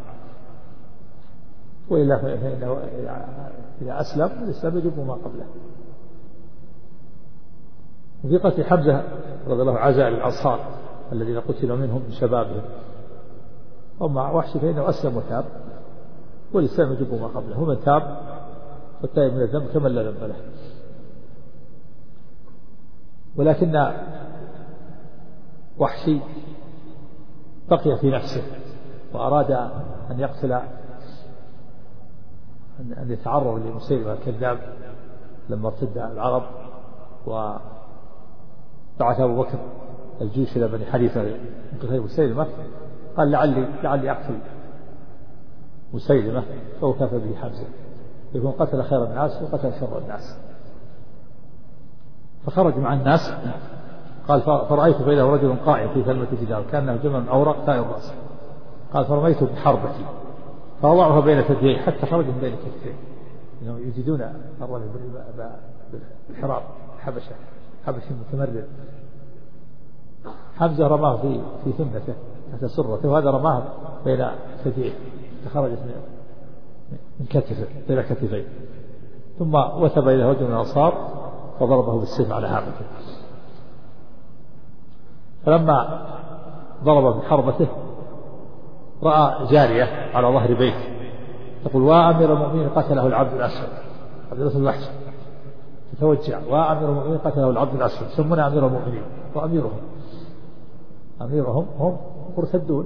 وإلا فإنه إذا أسلم الإسلام يجب ما قبله. وفي قتل حمزة رضي الله عزاء الأنصار الذين قتلوا منهم من شبابهم، ومع وحشي فإنه أسلم وتاب، والإسلام يجب ما قبله، ومن تاب والتائب من الذنب كمن لا ذنب له. ولكن وحشي بقي في نفسه وأراد أن يقتل، أن يتعرض لمسيلمة الكذاب لما ارتد العرب، وبعث أبو بكر الجيش إلى بني حنيفة من قتال مسيلمة، قال لعلي أقتل مسيلمة فأكافئ به حمزة، يكون قتل خير الناس وقتل شر الناس. فخرج مع الناس، قال فرأيت فإذا رجل قائم في ثلمة جدار كأنه جمل أورق تائر الرأس، قال فرميت بحربتي فوضعها بين ثديي حتى خرج من بين كتفيه، إنهم يجدون الرمي بالحراب، حبشي متمرد. حمزة رماه في ثمته تحت سرته، وهذا رماه بين ثدييه فخرجت من كتفه بين كتفيه، ثم وثب إلى رجل من الأنصار فضربه بالسيف على هامته. فلما ضرب بحربته رأى جارية على ظهر بيت تقول وأمير المؤمنين قتله العبد الأسود، عبد الأسود الوحش، تتوجع وأمير المؤمنين قتله العبد الأسود، سمنا أمير المؤمنين، وأميرهم هم مرتدون.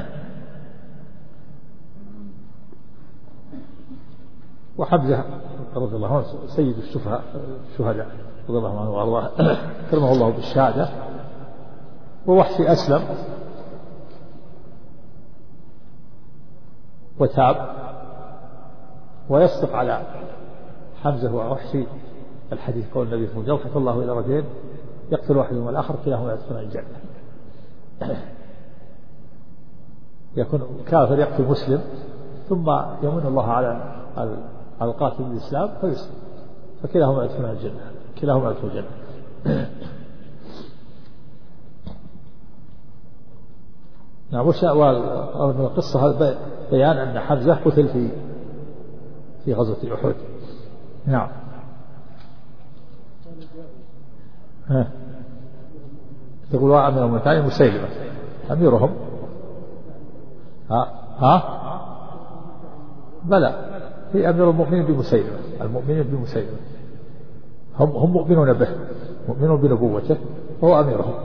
وحمزة رضي الله عنه سيد الشهداء رضي الله عنه وأرضاه كرمه الله بالشهادة. ووحشي أسلم وتاب، ويصدق على حمزة ووحشي الحديث قول النبي صلى الله عليه وسلم: يضحك الله إلى رجلين يقتل واحدهما الآخر كلاهما يدخلان الجنة. يكون كافر يقتل مسلم ثم يمن الله على القاتل بالإسلام فيسلم، فكلاهما يدخلان الجنة، كلاهما يدخل الجنة. نعم. من القصة هذا بيان أن حمزة قتل في غزوة أحد. نعم. تقول أميرهم الثاني مسيلمة أميرهم. بلى، في أمير المؤمنين بمسيلمة، المؤمنين بمسيلمة هم مؤمنون به، مؤمنون بنبوته وهو أميرهم.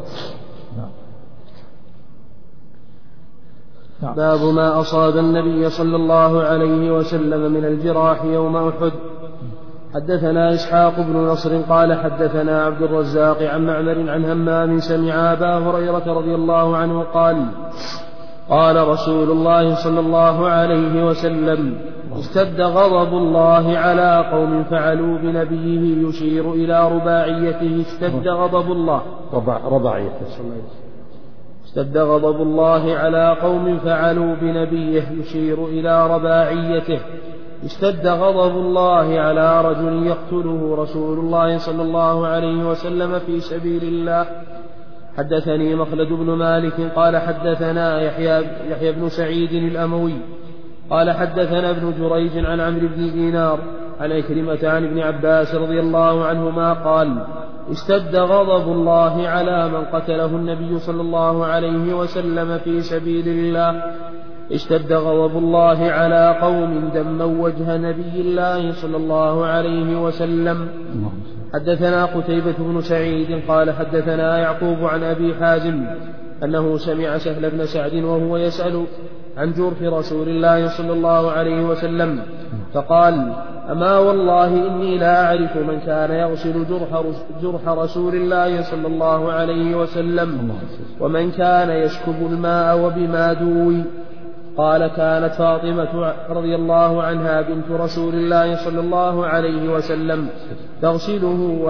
نعم. باب ما أصاب النبي صلى الله عليه وسلم من الجراح يوم أحد. حدثنا إسحاق بن نصر قال حدثنا عبد الرزاق عن معمر عن همام سمع أبا هريرة رضي الله عنه قال: قال رسول الله صلى الله عليه وسلم: اشتد غضب الله على قوم فعلوا بنبيه، يشير إلى رباعيته. اشتد غضب الله اشتد غضب الله على قوم فعلوا بنبيه، يشير إلى رباعيته. اشتد غضب الله على رجل يقتله رسول الله صلى الله عليه وسلم في سبيل الله. حدثني مخلد بن مالك قال حدثنا يحيى بن سعيد الأموي قال حدثنا ابن جريج عن عمرو بن دينار عن عكرمة عن ابن عباس رضي الله عنهما قال: اشتد غضب الله على من قتله النبي صلى الله عليه وسلم في سبيل الله. اشتد غضب الله على قوم دموا وجه نبي الله صلى الله عليه وسلم. حدثنا قتيبة بن سعيد قال حدثنا يعقوب عن أبي حازم أنه سمع سهل بن سعد وهو يسأل عن جرح رسول الله صلى الله عليه وسلم فقال: أما والله إني لا أعرف من كان يغسل جرح رسول الله صلى الله عليه وسلم ومن كان يشكب الماء وبما دوي. قال: كانت فاطمة رضي الله عنها بنت رسول الله صلى الله عليه وسلم تغسله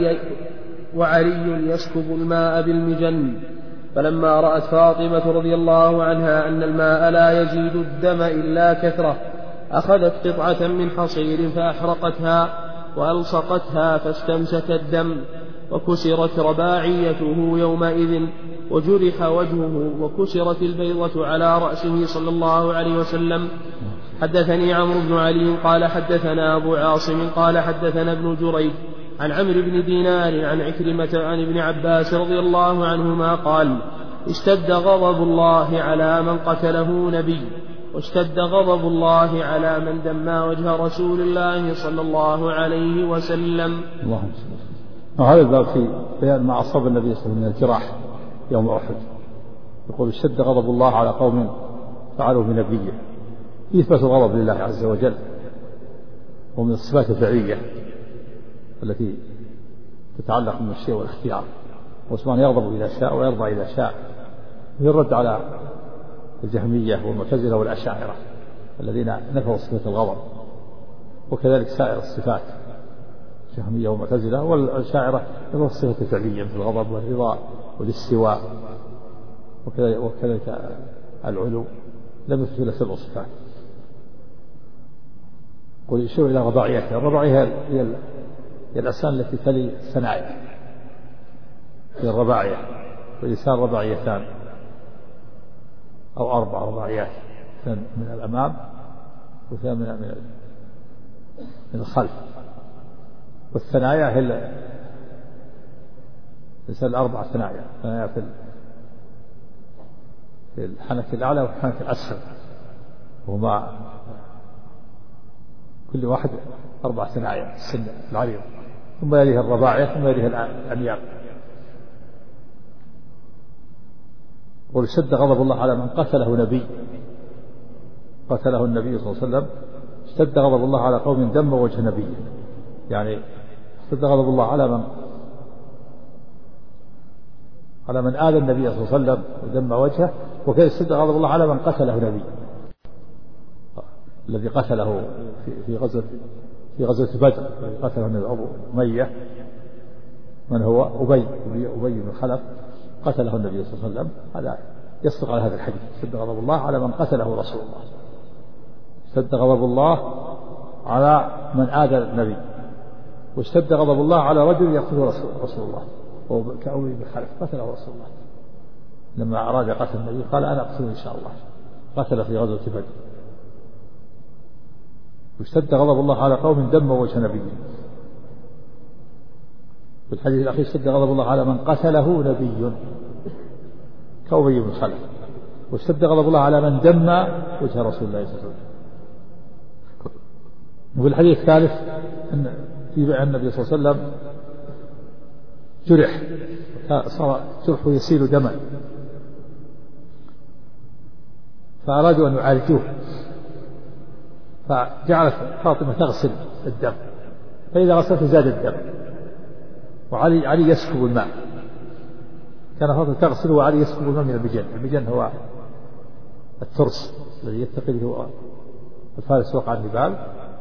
وعلي يسكب الماء بالمجن. فلما رأت فاطمة رضي الله عنها أن الماء لا يزيد الدم إلا كثرة أخذت قطعة من حصير فأحرقتها وألصقتها فاستمسك الدم، وكسرت رباعيته يومئذ وجرح وجهه وكسرت البيضة على رأسه صلى الله عليه وسلم. حدثني عمرو بن علي قال حدثنا أبو عاصم قال حدثنا ابن جريج عن عمرو بن دينار عن عكرمة عن ابن عباس رضي الله عنهما قال: اشتد غضب الله على من قتله نبي، واشتد غضب الله على من دمى وجه رسول الله صلى الله عليه وسلم. اللهم صل. هذا الباب في بيان ما أصاب النبي صلى الله عليه وسلم من الجراح يوم أحد. يقول: اشتد غضب الله على قوم فعلوا بنبيه، يثبت الغضب لله عز وجل، ومن الصفات الفعلية التي تتعلق بالشيء والاختيار، وسبحانه يغضب إذا شاء ويرضى إذا شاء. يرد على الجهمية والمعتزلة والأشاعرة الذين نفوا صفة الغضب، وكذلك سائر الصفات الجهمية والمعتزلة والأشاعرة نفوا الصفة الفعلية مثل الغضب والرضا والاستواء، وكذلك العلو لم يثبت إلا 7 صفات. قل يشير إلى رباعيته. الرباعية هي الأسنان التي تلي الثنايا، هي الرباعية، واللسان رباعيتان أو 4 رباعيات، من الأمام وثان من الخلف. والثنايا هي الإنسان 4 ثنايا في الحنك الأعلى والحنك الأسفل، وهما كل واحد 4 ثنايا السن العريض، ثم يليها الرباعية ثم يليها الأنياب. قل: شد غضب الله على من قتله نبي، قتله النبي صلى الله عليه وسلم اشتد غضب الله على قوم دم وجه نبيه، يعني اشتد غضب الله على من آذى النبي صلى الله عليه وسلم ودم وجهه، وكذا اشتد غضب الله على من قتله نبي، الذي قتله في غزوة بدر، الذي قتله أبو أمية، من هو أبي بن خلف، قتله النبي صلى الله عليه وسلم. هذا يصدق على هذا الحديث، اشتد غضب الله على من قتله رسول الله، اشتد غضب الله على من آذى النبي، واشتد غضب الله على رجل يقتله رسول الله، وهو كأبي بن خلف قتله رسول الله لما أراد قتل النبي قال أنا أقتله إن شاء الله، قتل في غزوة بدر. واشتد غضب الله على قوم دم وجه نبيه. في الحديث الأخير اشتد غضب الله على من قتله نبي كأبي بن خلف، واشتد غضب الله على من دم وجه رسول الله صلى الله عليه وسلم. وفي الحديث الثالث أن في النبي صلى الله عليه وسلم جرح، صار جرحه يسيل دما، فأرادوا أن يعالجوه، فجعلت فاطمة تغسل الدم، فإذا غسلته زاد الدم، وعلي يسكب الماء، كان فاطمة تغسل وعلي يسكب الماء من المجن. المجن هو الترس الذي يتخذه الفارس وقع النبال،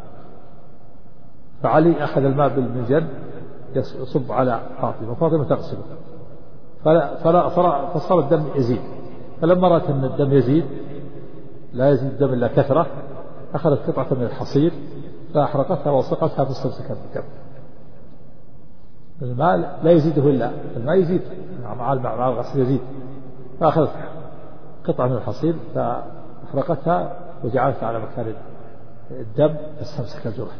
فعلي أخذ الماء بالمجن يصب على فاطمة، وفاطمة تغسله، فصار الدم يزيد، فلما رأت أن الدم يزيد لا يزيد الدم إلا كثرة، أخذت قطعة من الحصير فأحرقتها وسقتها فاستمسكت بالدم. الماء لا يزيده إلا الماء يزيد مع الغسل يزيد، فأخذت قطعة من الحصير فأحرقتها وجعلتها على مكان الدم فاستمسك الجرح.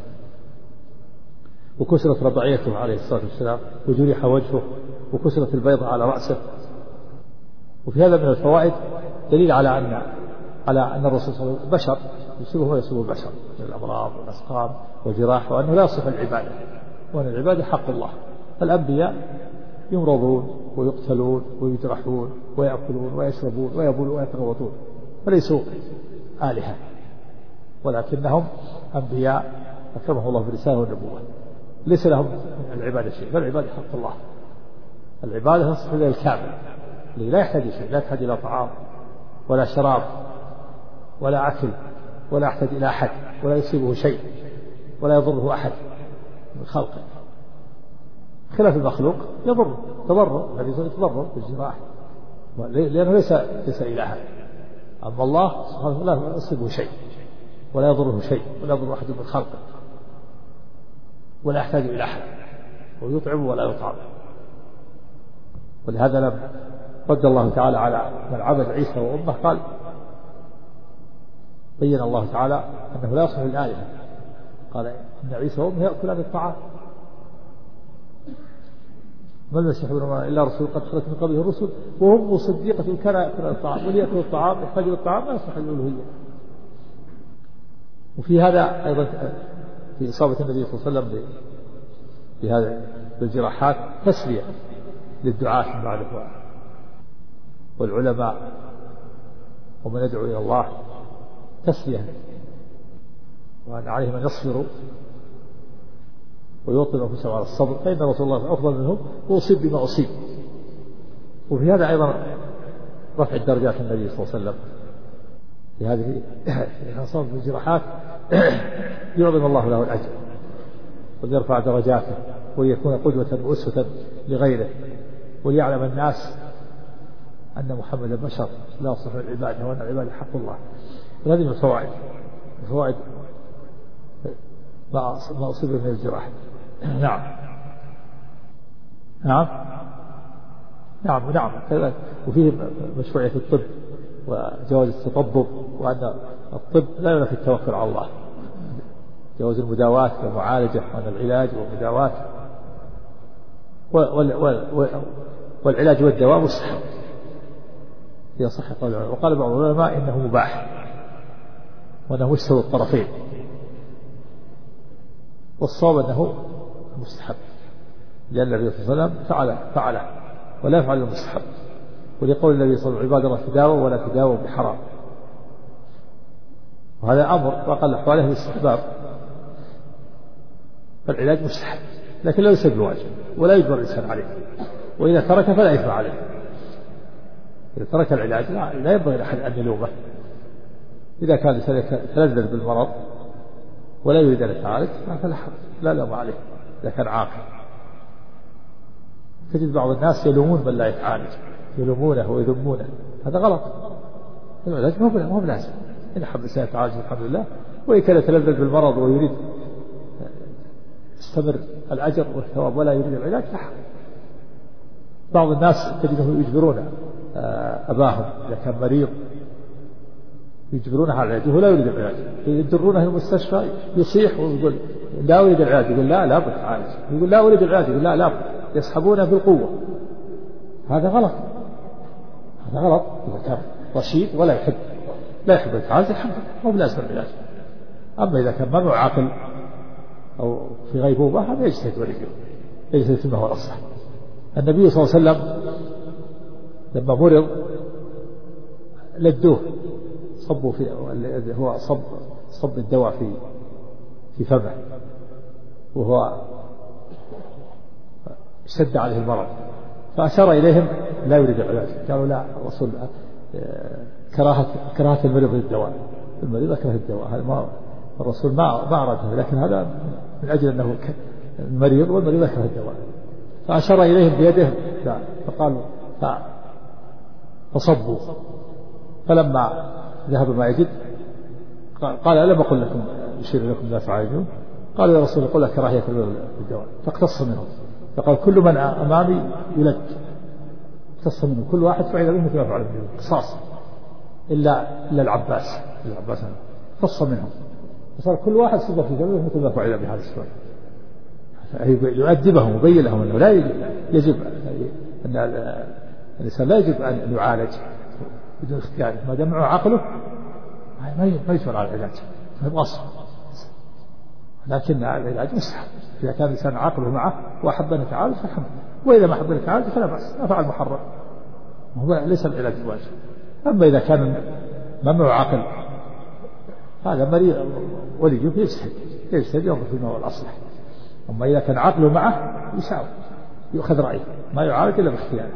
وكسرت رباعيته عليه الصلاة والسلام، وجرح وجهه، وكسرت البيضة على رأسه. وفي هذا من الفوائد دليل على أن الرسول صلى الله عليه وسلم بشر يصيبه ويصيب البشر من الأمراض والأسقام والجراح، وأنه لا يصح العبادة، وأن العبادة حق الله. الأنبياء يمرضون ويقتلون ويجرحون ويأكلون ويشربون ويبولون ويتغوطون، فليسوا آلهة، ولكنهم أنبياء أكرمهم الله بالرسالة والنبوة، ليس لهم من العبادة شيء، فالعبادة حق الله. العبادة تصح إلى الكامل الذي لا يحتاج شيء، لا يحتاج إلى طعام ولا شراب ولا أكل، ولا يحتاج إلى أحد، ولا يصيبه شيء، ولا يضره أحد من خلقه، خلاف المخلوق تضرر، الذي يتضرر بالجراح لأنه ليس إلها. أما الله سبحانه وتعالى لا يصيبه شيء ولا يضره شيء ولا يضر أحد من خلقه، ولا يحتاج إلى أحد، ويطعم ولا يطعم. ولهذا لما رد الله تعالى على من عبد عيسى وأمه قال بين الله تعالى أنه لا يصلح للآلهة، قال إن عيسى وأمه يأكلان الطعام، ما المسيح ابن مريم إلا رسول قد خلت من قبله الرسل وهم صديقة كان يأكلان الطعام، وليأكل الطعام يحتاج الطعام لا يصلح للألوهية. وفي هذا أيضا في إصابة النبي صلى الله عليه وسلم بهذا بالجراحات تسلية للدعاة من بعده والعلماء ومن يدعو إلى الله، تسلية، وأن عليهم أن يصبروا ويوطن أنفسهم على الصبر، فإن رسول الله أفضل منهم وأصيب بما أصيب. وفي هذا أيضا رفع الدرجات النبي صلى الله عليه وسلم في هذه الإصابة بالجراحات، يعظم الله له الأجر ويرفع درجاته وليكون قدوة وأسوة لغيره، وليعلم الناس أن محمدا بشر لا يصلح العبادة، وأن العبادة حق الله. وهذه من الفوائد ما أصيب من الجراح. نعم وفيه مشروعية الطب وجواز التطبب، وأن الطب لا ينافي التوكل على الله، جواز المداواة والمعالجة، وأن العلاج والمداواة والعلاج والدواء مستحب في صحة قول العلماء. وقال بعض العلماء إنه مباح وأنه مستوى الطرفين، والصواب أنه مستحب، لأن النبي صلى الله عليه وسلم فعله ولا يفعل المستحب، ولقول النبي صلى الله عليه وسلم عباد الله تداووا ولا تداووا بحرام. وهذا أمر وأقل أحواله الاستحباب، فالعلاج مستحب لكن لا يسبب الواجب ولا يجبر الإنسان عليه، وإذا ترك فلا إثم عليه. إذا ترك العلاج لا ينبغي لأحد أن يلومه. إذا كان يتلذذ بالمرض ولا يريد أن يتعالج فلا حرج، لا لوم عليه إذا كان عاقل. تجد بعض الناس يلومون من لا يتعالج، يلومونه ويذمونه، هذا غلط. العلاج ما هو بلازم. إن حب الإنسان يتعالج الحمد لله، وإن كان يتلذذ بالمرض ويريد يستمر الأجر والثواب ولا يريد العلاج لا حرج. بعض الناس تجدهم يجبرون أباهم إذا كان مريض، يجبرونه على العلاج وهو لا يريد العلاج، يجرونه إلى المستشفى يصيح ويقول لا أريد العلاج، يقول لا بد تعالج، يقول لا أريد العلاج، يقول لا بد، يسحبونه بالقوة. هذا غلط، هذا غلط. إذا كان رشيد ولا يحب يتعالج الحمد لله مو بلازم العلاج. أما إذا كان ممنوع عاقل أو في غيبوبة هذا يجتهد وليه، يجتهد فيما هو الأصلح. النبي صلى الله عليه وسلم لما مرض لدوه، صبوا في هو صب الدواء في فمه وهو اشتد عليه المرض، فأشار إليهم لا يريد العلاج. قالوا لا، الرسول كراهة المريض للدواء، المريض يكره الدواء، هذا ما الرسول ما أراده، لكن هذا من أجل أنه المريض والمريض يكره الدواء، فأشار إليهم بيده لا، فقالوا فصبوا. فلما ذهب ما يجد قال ألم أقل لكم يشير لكم لا تعالجون؟ قالوا يا رسول الله قل كراهية الدواء، فاقتص منهم، فقال كل من أمامي يلج، اقتص منه كل واحد فعل به مثل ما فعل به، قصاص إلا العباس اقتص منهم، فصار كل واحد صب في جبهه مثل ما فعل بهذا السؤال. يؤدبهم ويبين لهم أنه لا يجب أن الإنسان لا يجب أن يعالج بدون اختياره، ما دام معه عقله ما يجبر على العلاج، هذا أصل. لكن العلاج مستحب إذا كان الإنسان عقله معه وأحب أن يتعالج فالحمد لله، وإذا ما أحب أن يتعالج فلا بأس، ما فعل محرم، هو ليس العلاج الواجب. أما إذا كان ممنوع عقل هذا مريض وليه يجتهد ينظر فيما هو الأصلح. أما إذا كان عقله معه يساوي، يؤخذ رأيه، ما يعالج إلا باختياره.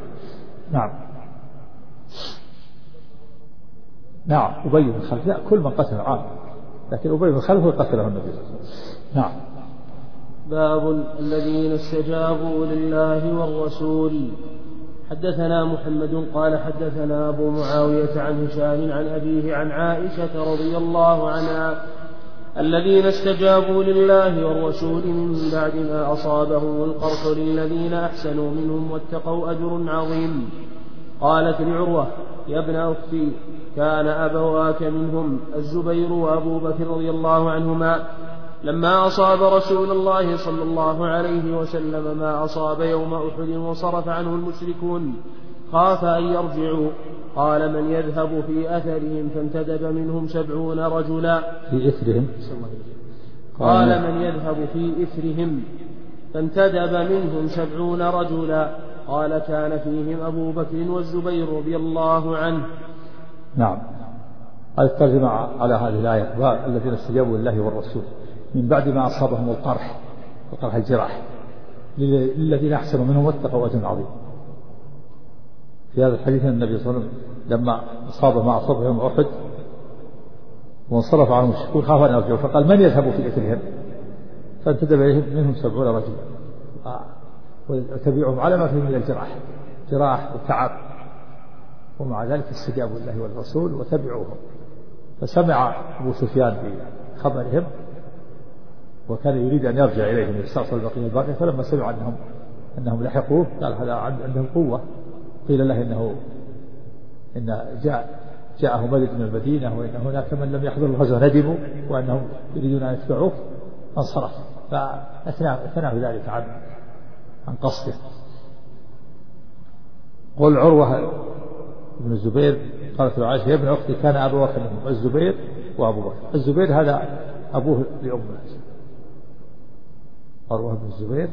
نعم أبي بن خلف، لا كل من قتل عام، لكن أبي بن خلف قتله النبي. نعم. باب الذين استجابوا لله والرسول. حدثنا محمد قال حدثنا أبو معاوية عن هشام عن أبيه عن عائشة رضي الله عنها الذين استجابوا لله والرسول من بعد ما أصابهم القرح للذين أحسنوا منهم واتقوا أجر عظيم. قالت لعروة يا ابن أختي كان أبواك منهم الزبير وأبو بكر رضي الله عنهما لما أصاب رسول الله صلى الله عليه وسلم ما أصاب يوم أحد وصرف عنه المشركون خاف أن يرجعوا. قال من يذهب في أثرهم فانتدب منهم 70 رجلا في إثرهم. قال من يذهب في إثرهم فانتدب منهم 70 رجلا. قال كان فيهم أبو بكر والزبير رضي الله عنه. نعم. هذه الترجمة على هذه الآية الذين استجابوا لله والرسول من بعد ما أصابهم القرح الجراح للذين أحسنوا منهم واتقوا أجر عظيم. في هذا الحديث النبي صلى الله عليه وسلم لما أصاب ما أصابه يوم أحد وانصرف عنهم المشركون خافوا أن يرجعوا، فقال من يذهب في إثرهم فانتدب منهم 70 رجلا وتبعهم على ما فيهم من الجراح، جراح وتعب، ومع ذلك استجابوا لله والرسول وتبعوهم. فسمع أبو سفيان بخبرهم وكان يريد أن يرجع إليهم يستأصل البقية الباقية، فلما سمع أنهم لحقوه قال هذا عندهم قوة. قيل له إن جاءه مدد من المدينة وإن هناك من لم يحضر الغزوة ندموا وأنهم يريدون أن يتبعوه، فانصرف فأثناه ذلك عن قصده. قل عروة بن الزبير قالت له عائشة يا ابن أختي كان أبو بكر منهم الزبير وأبو بكر. الزبير هذا أبوه لأمه، عروة بن الزبير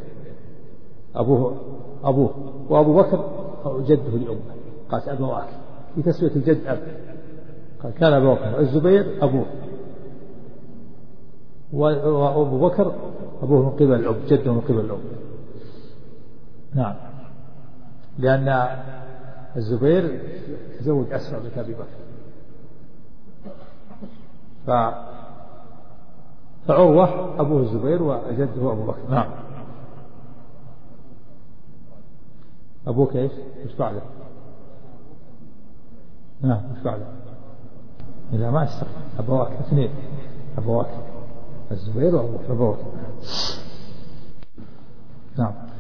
أبوه وأبو بكر جده لأمه، قالت أبواك في تسوية الجد أب، قال كان أبو بكر الزبير أبوه وأبو بكر أبوه من قبل الأب، جده من قبل الأب. نعم، لأن الزبير تزوج أسماء بنت أبي بكر، فعروة أبوه الزبير وجده أبو بكر. نعم. أبوك إيش؟ إيش بعده؟ نعم، إيش بعده؟ إذا ما استقر أبواك اثنين، أبواك الزبير وأبوك. نعم.